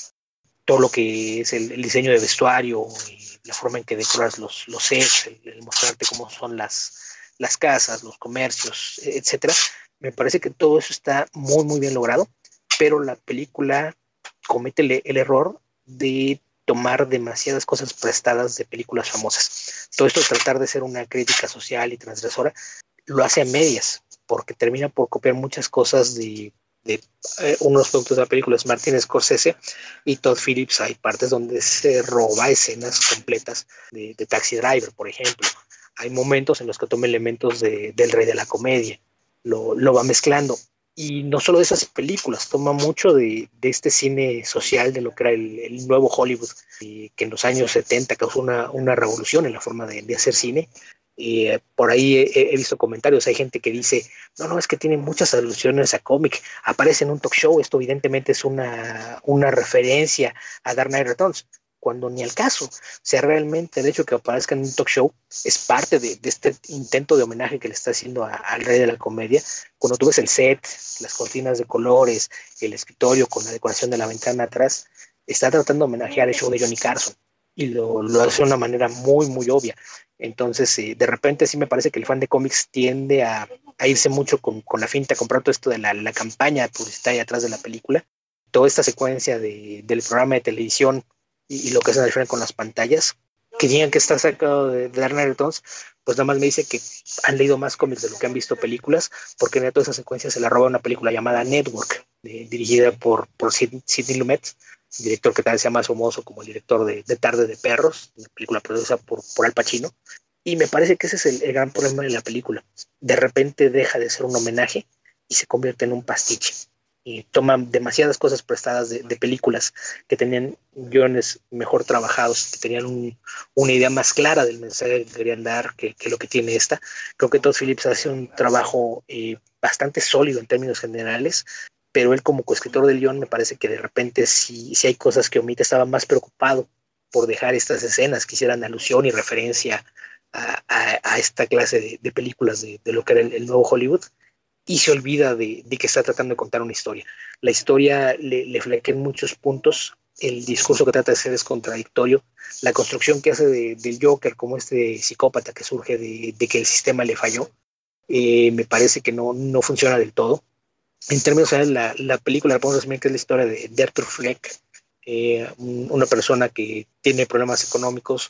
Todo lo que es el, el diseño de vestuario, la forma en que decoras los, los sets, el, el mostrarte cómo son las, las casas, los comercios, etcétera. Me parece que todo eso está muy, muy bien logrado, pero la película comete el, el error de tomar demasiadas cosas prestadas de películas famosas. Todo esto, tratar de ser una crítica social y transgresora, lo hace a medias, porque termina por copiar muchas cosas de, de eh, unos productos de la película, es Martin Scorsese y Todd Phillips. Hay partes donde se roba escenas completas de, de Taxi Driver, por ejemplo. Hay momentos en los que toma elementos de, del Rey de la Comedia, lo, lo va mezclando. Y no solo de esas películas, toma mucho de, de este cine social, de lo que era el, el nuevo Hollywood, y que en los años setenta causó una, una revolución en la forma de, de hacer cine. Y eh, por ahí he, he visto comentarios, hay gente que dice, no, no, es que tiene muchas alusiones a cómic, aparece en un talk show, esto evidentemente es una, una referencia a Dark Knight Returns, cuando ni al caso. O sea, realmente el hecho de que aparezca en un talk show es parte de, de este intento de homenaje que le está haciendo a, al Rey de la Comedia. Cuando tú ves el set, las cortinas de colores, el escritorio con la decoración de la ventana atrás, está tratando de homenajear el show de Johnny Carson, y lo, lo hace de una manera muy, muy obvia. Entonces, eh, de repente sí me parece que el fan de cómics tiende a, a irse mucho con, con la finta, comprar todo esto de la, la campaña publicitaria atrás de la película, toda esta secuencia de, del programa de televisión y, y lo que hacen al final con las pantallas, que digan que está sacado de, de Dark Knight Returns, pues nada más me dice que han leído más cómics de lo que han visto películas, porque en toda esa secuencia se la roba una película llamada Network, de, dirigida por, por Sid, Sidney Lumet, director que tal vez sea más famoso como el director de, de Tarde de Perros, una película producida por, por Al Pacino. Y me parece que ese es el, el gran problema de la película. De repente deja de ser un homenaje y se convierte en un pastiche. Y toman demasiadas cosas prestadas de, de películas que tenían guiones mejor trabajados, que tenían un, una idea más clara del mensaje que querían dar que, que lo que tiene esta. Creo que Todd Phillips hace un trabajo eh, bastante sólido en términos generales, pero él como coescritor del guión me parece que de repente si, si hay cosas que omite. Estaba más preocupado por dejar estas escenas que hicieran alusión y referencia a, a, a esta clase de, de películas de, de lo que era el, el nuevo Hollywood, y se olvida de, de que está tratando de contar una historia. La historia le, le flaquea en muchos puntos, el discurso que trata de hacer es contradictorio, la construcción que hace de, del Joker como este psicópata que surge de, de que el sistema le falló, eh, me parece que no, no funciona del todo. En términos generales, la, la película la podemos resumir que es la historia de, de Arthur Fleck, eh, una persona que tiene problemas económicos,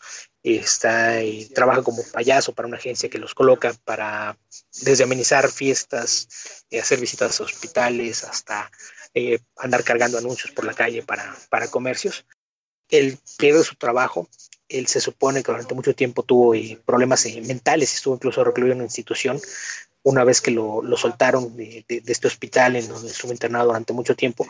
está y trabaja como payaso para una agencia que los coloca para desde amenizar fiestas, eh, hacer visitas a hospitales, hasta eh, andar cargando anuncios por la calle para, para comercios. Él pierde su trabajo. Él se supone que durante mucho tiempo tuvo eh, problemas eh, mentales, estuvo incluso recluido en una institución. Una vez que lo, lo soltaron de, de, de este hospital en donde estuvo internado durante mucho tiempo,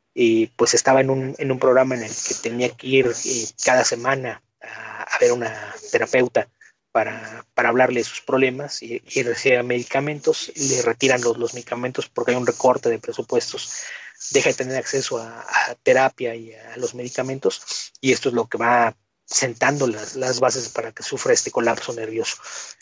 y pues estaba en un, en un programa en el que tenía que ir eh, cada semana a, a ver una terapeuta para, para hablarle de sus problemas, y, y recibía medicamentos. Le retiran los, los medicamentos porque hay un recorte de presupuestos, deja de tener acceso a, a terapia y a los medicamentos, y esto es lo que va sentando las, las bases para que sufra este colapso nervioso.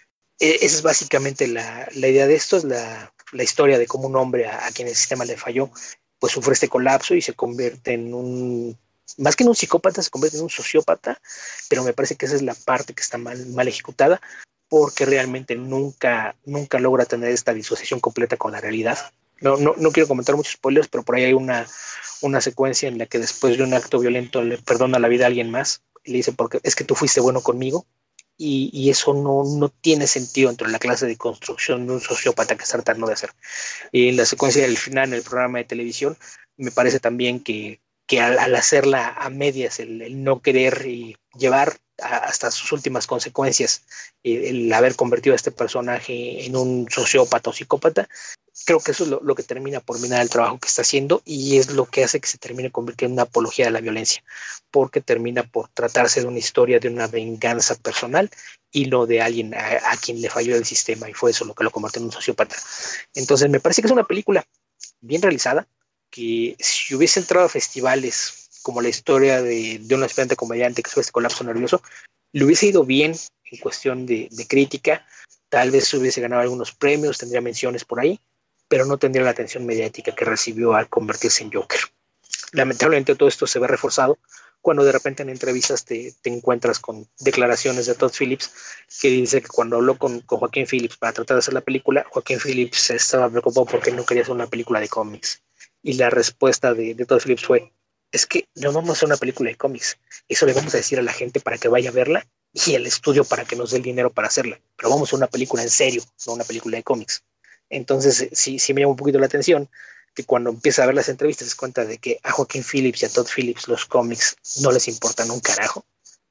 Esa es básicamente la, la idea de esto, es la, la historia de cómo un hombre a, a quien el sistema le falló, pues sufre este colapso y se convierte en un, más que en un psicópata, se convierte en un sociópata, pero me parece que esa es la parte que está mal, mal ejecutada, porque realmente nunca, nunca logra tener esta disociación completa con la realidad. No, no, no quiero comentar muchos spoilers, pero por ahí hay una, una secuencia en la que después de un acto violento le perdona la vida a alguien más, y le dice, porque es que tú fuiste bueno conmigo. Y, y eso no, no tiene sentido dentro de la clase de construcción de un sociópata que está tratando de hacer. Y en la secuencia del final, en el programa de televisión, me parece también que que al, al hacerla a medias, el, el no querer y llevar a, hasta sus últimas consecuencias, el, el haber convertido a este personaje en un sociópata o psicópata, creo que eso es lo, lo que termina por minar el trabajo que está haciendo y es lo que hace que se termine convirtiendo en una apología de la violencia, porque termina por tratarse de una historia de una venganza personal y no de alguien a, a quien le falló el sistema y fue eso lo que lo convirtió en un sociópata. Entonces me parece que es una película bien realizada, que si hubiese entrado a festivales como la historia de, de un aspirante comediante que sufre este colapso nervioso, le hubiese ido bien en cuestión de, de crítica, tal vez hubiese ganado algunos premios, tendría menciones por ahí, pero no tendría la atención mediática que recibió al convertirse en Joker. Lamentablemente todo esto se ve reforzado cuando de repente en entrevistas te, te encuentras con declaraciones de Todd Phillips que dice que cuando habló con, con Joaquín Phoenix para tratar de hacer la película, Joaquín Phoenix estaba preocupado porque no quería hacer una película de cómics. Y la respuesta de, de Todd Phillips fue, es que no vamos a hacer una película de cómics, eso le vamos a decir a la gente para que vaya a verla y el estudio para que nos dé el dinero para hacerla, pero vamos a hacer una película en serio, no una película de cómics. Entonces sí, sí me llama un poquito la atención que cuando empieza a ver las entrevistas se cuenta de que a Joaquín Phoenix y a Todd Phillips los cómics no les importan un carajo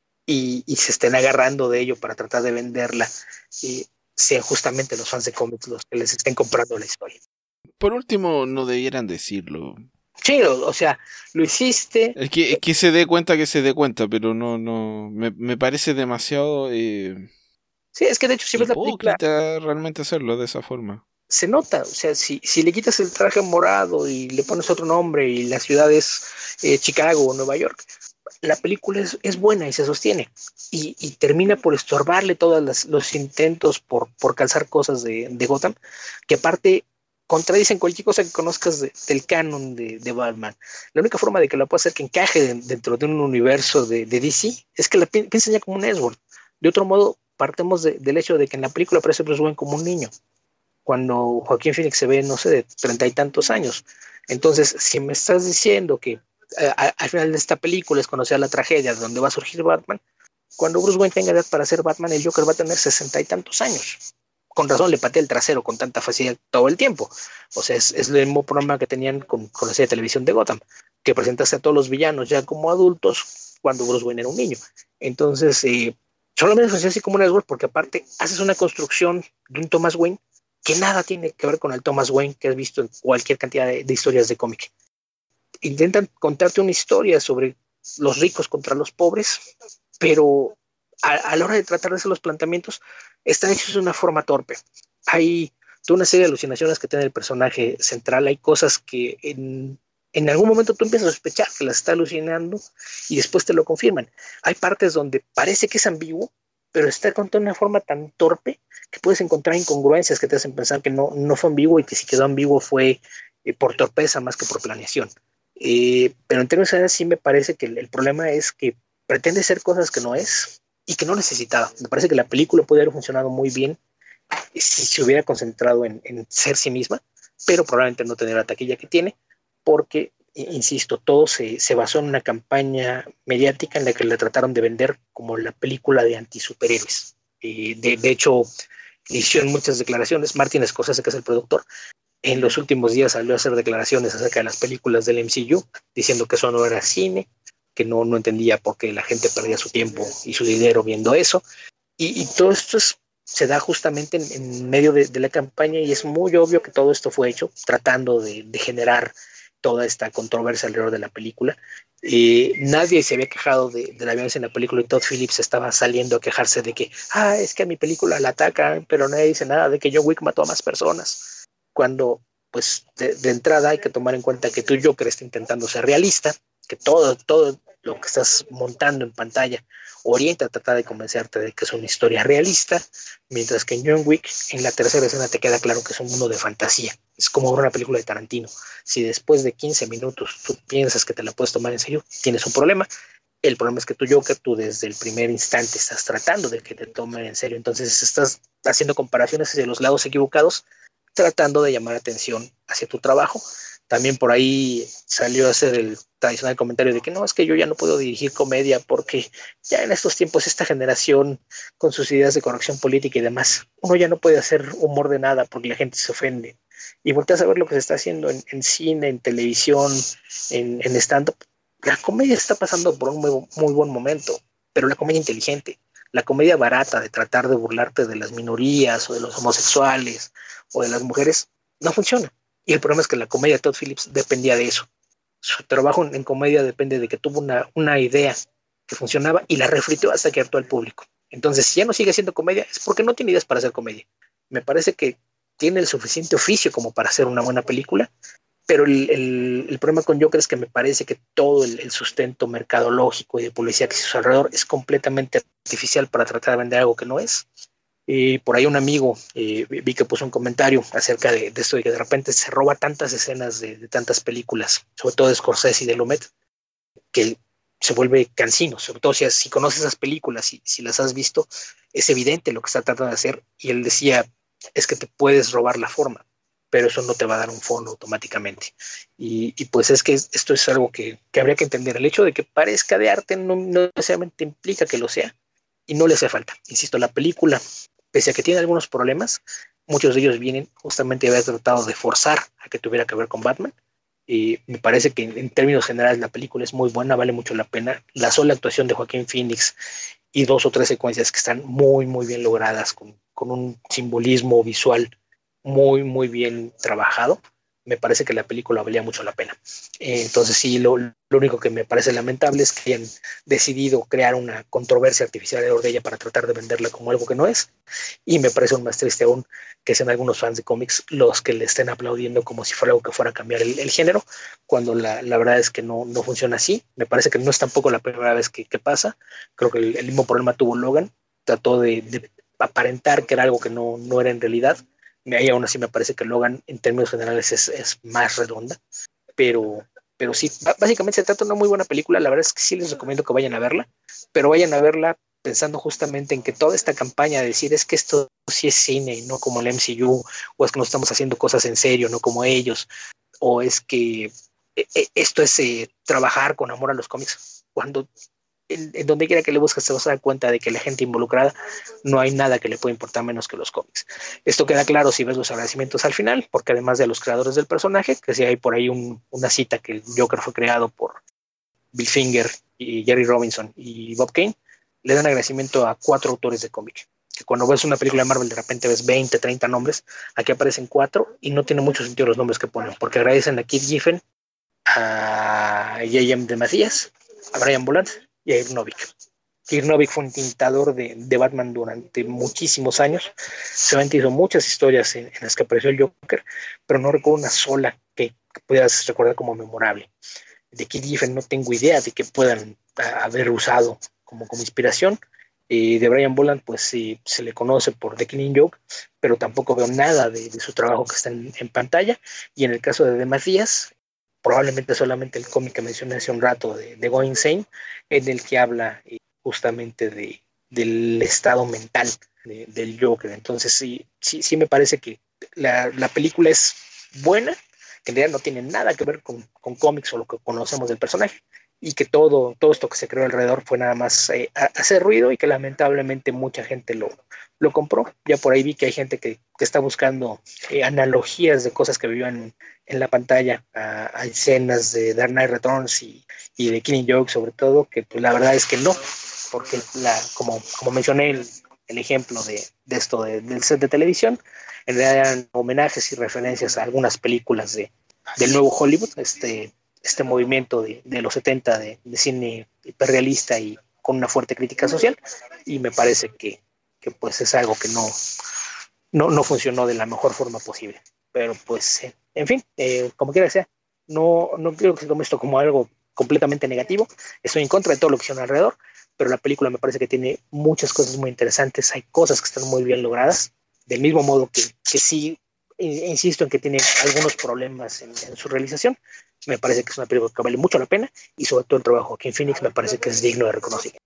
y, y se estén agarrando de ello para tratar de venderla y sean justamente los fans de cómics los que les estén comprando la historia. Por último, no debieran decirlo. Sí, o, o sea, lo hiciste. Es que, es que se dé cuenta que se dé cuenta, pero no, no, me, me parece demasiado eh, Sí, es que de hecho si ves la película hipócrita realmente hacerlo de esa forma. se nota, o sea, si, si le quitas el traje morado y le pones otro nombre y la ciudad es eh, Chicago o Nueva York, la película es, es buena y se sostiene y, y termina por estorbarle todos las, los intentos por, por calzar cosas de, de Gotham, que aparte contradicen cualquier cosa que conozcas de, del canon de, de Batman. La única forma de que la pueda hacer que encaje de, dentro de un universo de, de D C es que la pi piensen ya como un Elseworld. De otro modo, partemos de, del hecho de que en la película aparece Bruce Wayne como un niño, cuando Joaquín Phoenix se ve, no sé, de treinta y tantos años. Entonces, si me estás diciendo que eh, a, al final de esta película es conocer la tragedia de donde va a surgir Batman, cuando Bruce Wayne tenga edad para ser Batman, el Joker va a tener sesenta y tantos años. Con razón le patea el trasero con tanta facilidad todo el tiempo. O sea, es, es el mismo programa que tenían con, con la serie de televisión de Gotham, que presentaste a todos los villanos ya como adultos cuando Bruce Wayne era un niño. Entonces, eh, solamente funciona así como un Elseworld porque aparte haces una construcción de un Thomas Wayne que nada tiene que ver con el Thomas Wayne que has visto en cualquier cantidad de, de historias de cómic. Intentan contarte una historia sobre los ricos contra los pobres, pero a, a la hora de tratar de hacer los planteamientos, están hechos de una forma torpe. Hay toda una serie de alucinaciones que tiene el personaje central, hay cosas que en, en algún momento tú empiezas a sospechar que las está alucinando y después te lo confirman. Hay partes donde parece que es ambiguo, pero está contado de una forma tan torpe que puedes encontrar incongruencias que te hacen pensar que no, no fue ambiguo y que si quedó ambiguo fue eh, por torpeza más que por planeación. Eh, pero en términos generales sí me parece que el, el problema es que pretende ser cosas que no es y que no necesitaba. Me parece que la película podría haber funcionado muy bien si se hubiera concentrado en, en ser sí misma, pero probablemente no tener la taquilla que tiene, porque, insisto, todo se, se basó en una campaña mediática en la que la trataron de vender como la película de antisuperhéroes. Eh, de, de hecho, hicieron muchas declaraciones. Martin Scorsese, que es el productor, en los últimos días salió a hacer declaraciones acerca de las películas del M C U, diciendo que eso no era cine, que no, no entendía por qué la gente perdía su tiempo y su dinero viendo eso. Y, y todo esto es, se da justamente en, en medio de, de la campaña y es muy obvio que todo esto fue hecho tratando de, de generar toda esta controversia alrededor de la película. Eh, nadie se había quejado de, de la violencia en la película y Todd Phillips estaba saliendo a quejarse de que, ah, es que a mi película la atacan, pero nadie dice nada de que John Wick mató a más personas. Cuando, pues, de, de entrada hay que tomar en cuenta que tu Joker está intentando ser realista, que todo, todo lo que estás montando en pantalla orienta a tratar de convencerte de que es una historia realista, mientras que en John Wick, en la tercera escena te queda claro que es un mundo de fantasía. Es como ver una película de Tarantino. Si después de quince minutos tú piensas que te la puedes tomar en serio, tienes un problema. El problema es que tu Joker, tú desde el primer instante estás tratando de que te tomen en serio. Entonces estás haciendo comparaciones hacia los lados equivocados, tratando de llamar atención hacia tu trabajo. También por ahí salió a hacer el tradicional comentario de que no, es que yo ya no puedo dirigir comedia porque ya en estos tiempos esta generación con sus ideas de corrección política y demás, uno ya no puede hacer humor de nada porque la gente se ofende. Y volteas a ver lo que se está haciendo en, en cine, en televisión, en, en stand-up, La comedia está pasando por un muy, muy buen momento, pero la comedia inteligente, la comedia barata de tratar de burlarte de las minorías o de los homosexuales o de las mujeres, no funciona. Y el problema es que la comedia de Todd Phillips dependía de eso. Su trabajo en, en comedia depende de que tuvo una, una idea que funcionaba y la refritió hasta que hartó al público. Entonces, si ya no sigue siendo comedia, es porque no tiene ideas para hacer comedia. Me parece que tiene el suficiente oficio como para hacer una buena película, pero el, el, el problema con Joker es que me parece que todo el, el sustento mercadológico y de publicidad que se hizo alrededor es completamente artificial para tratar de vender algo que no es. Y por ahí un amigo eh, vi que puso un comentario acerca de, de esto de que de repente se roba tantas escenas de, de tantas películas, sobre todo de Scorsese y de Lumet, que se vuelve cansino, sobre todo si, si conoces esas películas, si, si las has visto, es evidente lo que está tratando de hacer. Y él decía, es que te puedes robar la forma, pero eso no te va a dar un fondo automáticamente. Y, y pues es que esto es algo que, que habría que entender. El hecho de que parezca de arte no, no necesariamente implica que lo sea, y no le hace falta. Insisto, la película, pese a que tiene algunos problemas, muchos de ellos vienen justamente de haber tratado de forzar a que tuviera que ver con Batman. Y me parece que en términos generales la película es muy buena, vale mucho la pena. La sola actuación de Joaquín Phoenix y dos o tres secuencias que están muy, muy bien logradas, con, con un simbolismo visual muy, muy bien trabajado, me parece que la película valía mucho la pena. Eh, entonces sí, lo, lo único que me parece lamentable es que hayan decidido crear una controversia artificial alrededor de ella para tratar de venderla como algo que no es, y me parece aún más triste aún que sean algunos fans de cómics los que le estén aplaudiendo como si fuera algo que fuera a cambiar el, el género, cuando la, la verdad es que no, no funciona así. Me parece que no es tampoco la primera vez que, que pasa. Creo que el, el mismo problema tuvo Logan, trató de, de aparentar que era algo que no, no era en realidad. Y aún así me parece que Logan en términos generales es, es más redonda, pero, pero sí, básicamente se trata de una muy buena película. La verdad es que sí les recomiendo que vayan a verla, pero vayan a verla pensando justamente en que toda esta campaña de decir es que esto sí es cine y no como el M C U, o es que no estamos haciendo cosas en serio, no como ellos, o es que eh, esto es eh, trabajar con amor a los cómics, cuando en, en donde quiera que le busques te vas a dar cuenta de que la gente involucrada no hay nada que le pueda importar menos que los cómics. Esto queda claro si ves los agradecimientos al final, porque además de los creadores del personaje, que si hay por ahí un, una cita que el Joker fue creado por Bill Finger y Jerry Robinson y Bob Kane, le dan agradecimiento a cuatro autores de cómic. Que cuando ves una película de Marvel de repente ves veinte, treinta nombres, aquí aparecen cuatro y no tiene mucho sentido los nombres que ponen, porque agradecen a Keith Giffen, a J M de Macías, a Brian Boland y a Irv Novick. Irv Novick fue un tintador de, de Batman durante muchísimos años. Seguramente hizo muchas historias en, en las que apareció el Joker, pero no recuerdo una sola que, que pudieras recordar como memorable. De Keith Giffen no tengo idea de que puedan a, haber usado como, como inspiración. Eh, de Brian Boland, pues sí, se le conoce por The Killing Joke, pero tampoco veo nada de, de su trabajo que está en, en pantalla. Y en el caso de Demás Díaz, probablemente solamente el cómic que mencioné hace un rato de, de Going Insane, en el que habla eh, justamente de, del estado mental de, del Joker. Entonces sí, sí, sí me parece que la, la película es buena, que en realidad no tiene nada que ver con, con cómics o lo que conocemos del personaje, y que todo, todo esto que se creó alrededor fue nada más eh, hacer ruido, y que lamentablemente mucha gente lo, lo compró. Ya por ahí vi que hay gente que, que está buscando eh, analogías de cosas que vivían en la pantalla a, a escenas de Dark Knight Returns y, y de Killing Joke sobre todo, que pues la verdad es que no, porque la, como, como mencioné el, el ejemplo de, de esto de, del set de televisión, en realidad eran homenajes y referencias a algunas películas de, del nuevo Hollywood, este, este movimiento de, de los setenta de, de cine hiperrealista y con una fuerte crítica social, y me parece que, que pues es algo que no, no, no funcionó de la mejor forma posible. Pero pues, eh, en fin, eh, como quiera que sea, no, no quiero que se tome esto como algo completamente negativo. Estoy en contra de todo lo que hicieron alrededor, pero la película me parece que tiene muchas cosas muy interesantes, hay cosas que están muy bien logradas, del mismo modo que, que sí, insisto en que tiene algunos problemas en, en su realización. Me parece que es una película que vale mucho la pena, y sobre todo el trabajo de Joaquin Phoenix me parece que es digno de reconocimiento.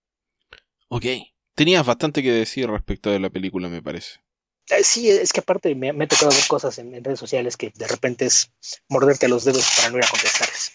Ok, tenías bastante que decir respecto de la película, me parece. Eh, Sí, es que aparte me, me ha tocado ver cosas en, en redes sociales que de repente es morderte a los dedos para no ir a contestarles.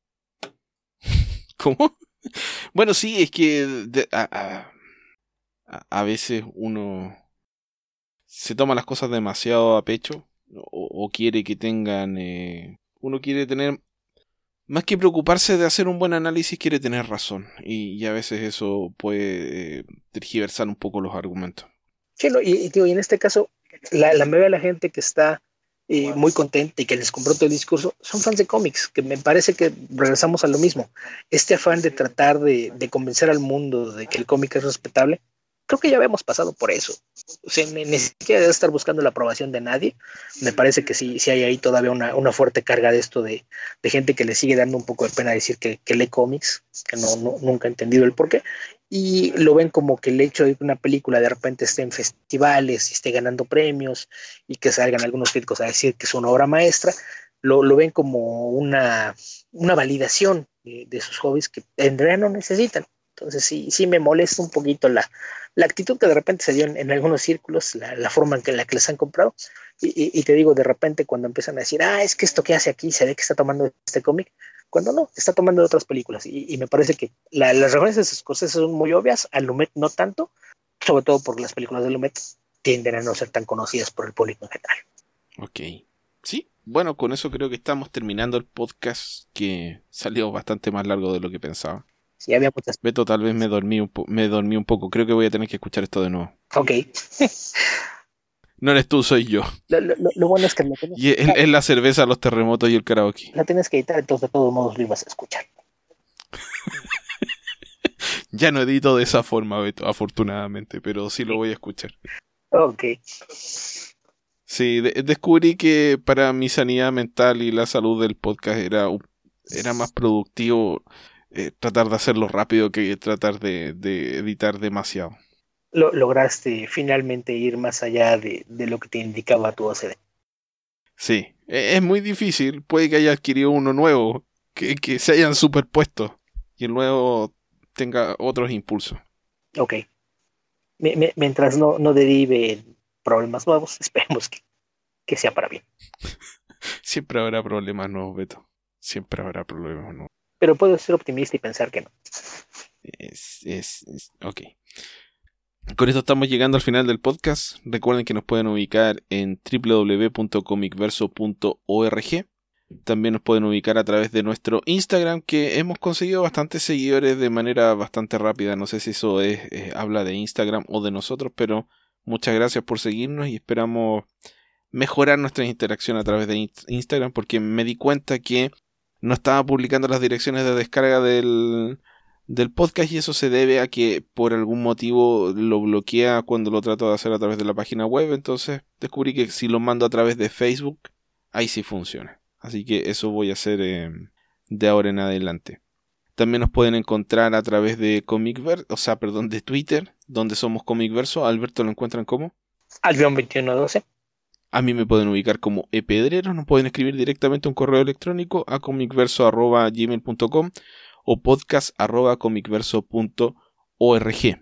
¿Cómo? Bueno, sí, es que de- a, a, a veces uno se toma las cosas demasiado a pecho o, o quiere que tengan... Eh, uno quiere tener más que preocuparse de hacer un buen análisis, quiere tener razón. Y, y a veces eso puede eh, tergiversar un poco los argumentos. Sí, no, y, y, tío, y en este caso, la, la mayoría de la gente que está eh, muy contenta y que les compró todo el discurso son fans de cómics, que me parece que regresamos a lo mismo. Este afán de tratar de, de convencer al mundo de que el cómic es respetable, creo que ya habíamos pasado por eso. O sea, ni, ni siquiera debe estar buscando la aprobación de nadie. Me parece que sí, sí hay ahí todavía una, una fuerte carga de esto de, de gente que le sigue dando un poco de pena decir que, que lee cómics, que no, no, nunca ha entendido el porqué. Y lo ven como que el hecho de que una película de repente esté en festivales y esté ganando premios y que salgan algunos críticos a decir que es una obra maestra, lo, lo ven como una, una validación de, de sus hobbies que en realidad no necesitan. Entonces sí, sí me molesta un poquito la, la actitud que de repente se dio en, en algunos círculos, la, la forma en que, la que les han comprado. Y, y, y te digo, de repente cuando empiezan a decir, ah, es que esto que hace aquí se ve que está tomando este cómic, cuando no, está tomando de otras películas. Y, y me parece que la, las referencias de Scorsese son muy obvias, a Lumet no tanto, sobre todo porque las películas de Lumet tienden a no ser tan conocidas por el público en general. Ok. Sí, bueno, con eso creo que estamos terminando el podcast, que salió bastante más largo de lo que pensaba. Sí, había muchas. Beto, tal vez me dormí un po- me dormí un poco. Creo que voy a tener que escuchar esto de nuevo. Ok. No eres tú, soy yo. Lo, lo, lo bueno es que lo tienes, Y es, es la cerveza, los terremotos y el karaoke. la tienes que editar, entonces de todos modos lo ibas a escuchar. Ya no edito de esa forma, Beto, afortunadamente, pero sí lo voy a escuchar. Ok. Sí, de- descubrí que para mi sanidad mental y la salud del podcast era, un- era más productivo eh, tratar de hacerlo rápido que tratar de, de editar demasiado. Lo, lograste finalmente ir más allá de, de lo que te indicaba tu O C D. Sí, e- es muy difícil. Puede que haya adquirido uno nuevo, que, que se hayan superpuesto y el nuevo tenga otros impulsos. Ok. M- m- mientras no, no derive problemas nuevos, esperemos que, que sea para bien. Siempre habrá problemas nuevos, Beto. Siempre habrá problemas nuevos. Pero puedo ser optimista y pensar que no. Es, es, es- ok. Con esto estamos llegando al final del podcast. Recuerden que nos pueden ubicar en doble u doble u doble u punto comicverso punto org. También nos pueden ubicar a través de nuestro Instagram, que hemos conseguido bastantes seguidores de manera bastante rápida. No sé si eso es, eh, habla de Instagram o de nosotros, pero muchas gracias por seguirnos y esperamos mejorar nuestra interacción a través de in- Instagram, porque me di cuenta que no estaba publicando las direcciones de descarga del, del podcast, y eso se debe a que por algún motivo lo bloquea cuando lo trato de hacer a través de la página web. Entonces descubrí que si lo mando a través de Facebook, ahí sí funciona. Así que eso voy a hacer eh, de ahora en adelante. También nos pueden encontrar a través de Comicverso, o sea, perdón, de Twitter, donde somos Comicverso. Alberto, ¿lo encuentran como? Albion veintiuno doce. A mí me pueden ubicar como epedrero. Nos pueden escribir directamente un correo electrónico a comicverso arroba gmail punto com o podcast arroba comicverso punto org.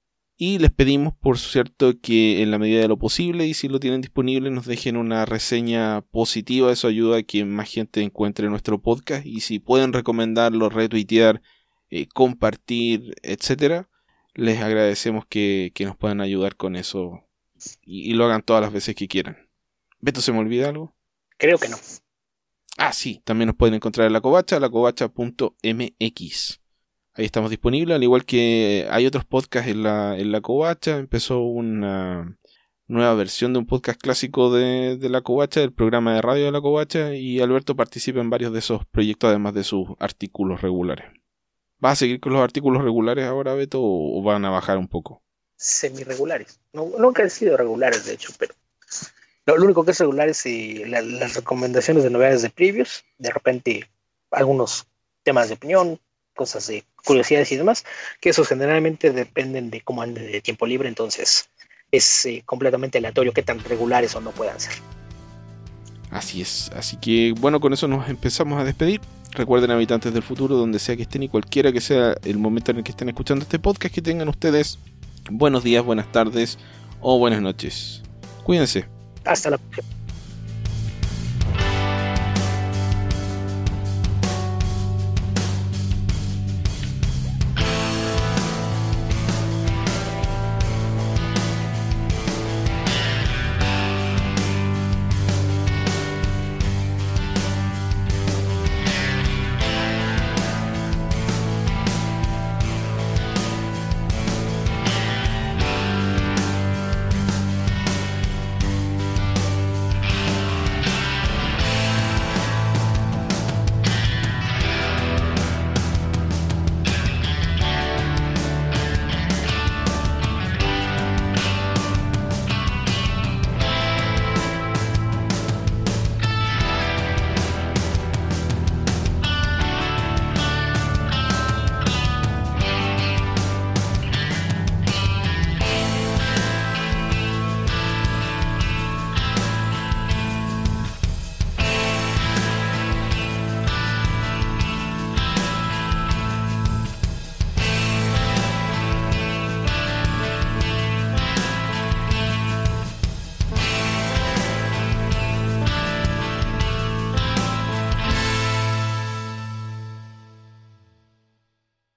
Y les pedimos, por cierto, que en la medida de lo posible, y si lo tienen disponible, nos dejen una reseña positiva. Eso ayuda a que más gente encuentre nuestro podcast. Y si pueden recomendarlo, retuitear, eh, compartir, etcétera, les agradecemos que, que nos puedan ayudar con eso. Y, y lo hagan todas las veces que quieran. ¿Beto, se me olvida algo? Creo que no. Ah, sí, también nos pueden encontrar en La Covacha, la covacha punto m x. Ahí estamos disponibles, al igual que hay otros podcasts en la, en La Covacha. Empezó una nueva versión de un podcast clásico de, de La Covacha, del programa de radio de La Covacha, y Alberto participa en varios de esos proyectos, además de sus artículos regulares. ¿Vas a seguir con los artículos regulares ahora, Beto, o van a bajar un poco? Semi-regulares. No, nunca han sido regulares, de hecho, pero lo, lo único que es regular es eh, la, las recomendaciones de novedades de previos, de repente algunos temas de opinión, cosas de curiosidades y demás, que esos generalmente dependen de cómo ande de tiempo libre, entonces es eh, completamente aleatorio qué tan regulares o no puedan ser. Así es, así que bueno, con eso nos empezamos a despedir. Recuerden, habitantes del futuro, donde sea que estén y cualquiera que sea el momento en el que estén escuchando este podcast, que tengan ustedes buenos días, buenas tardes o buenas noches. Cuídense. Hasta la próxima.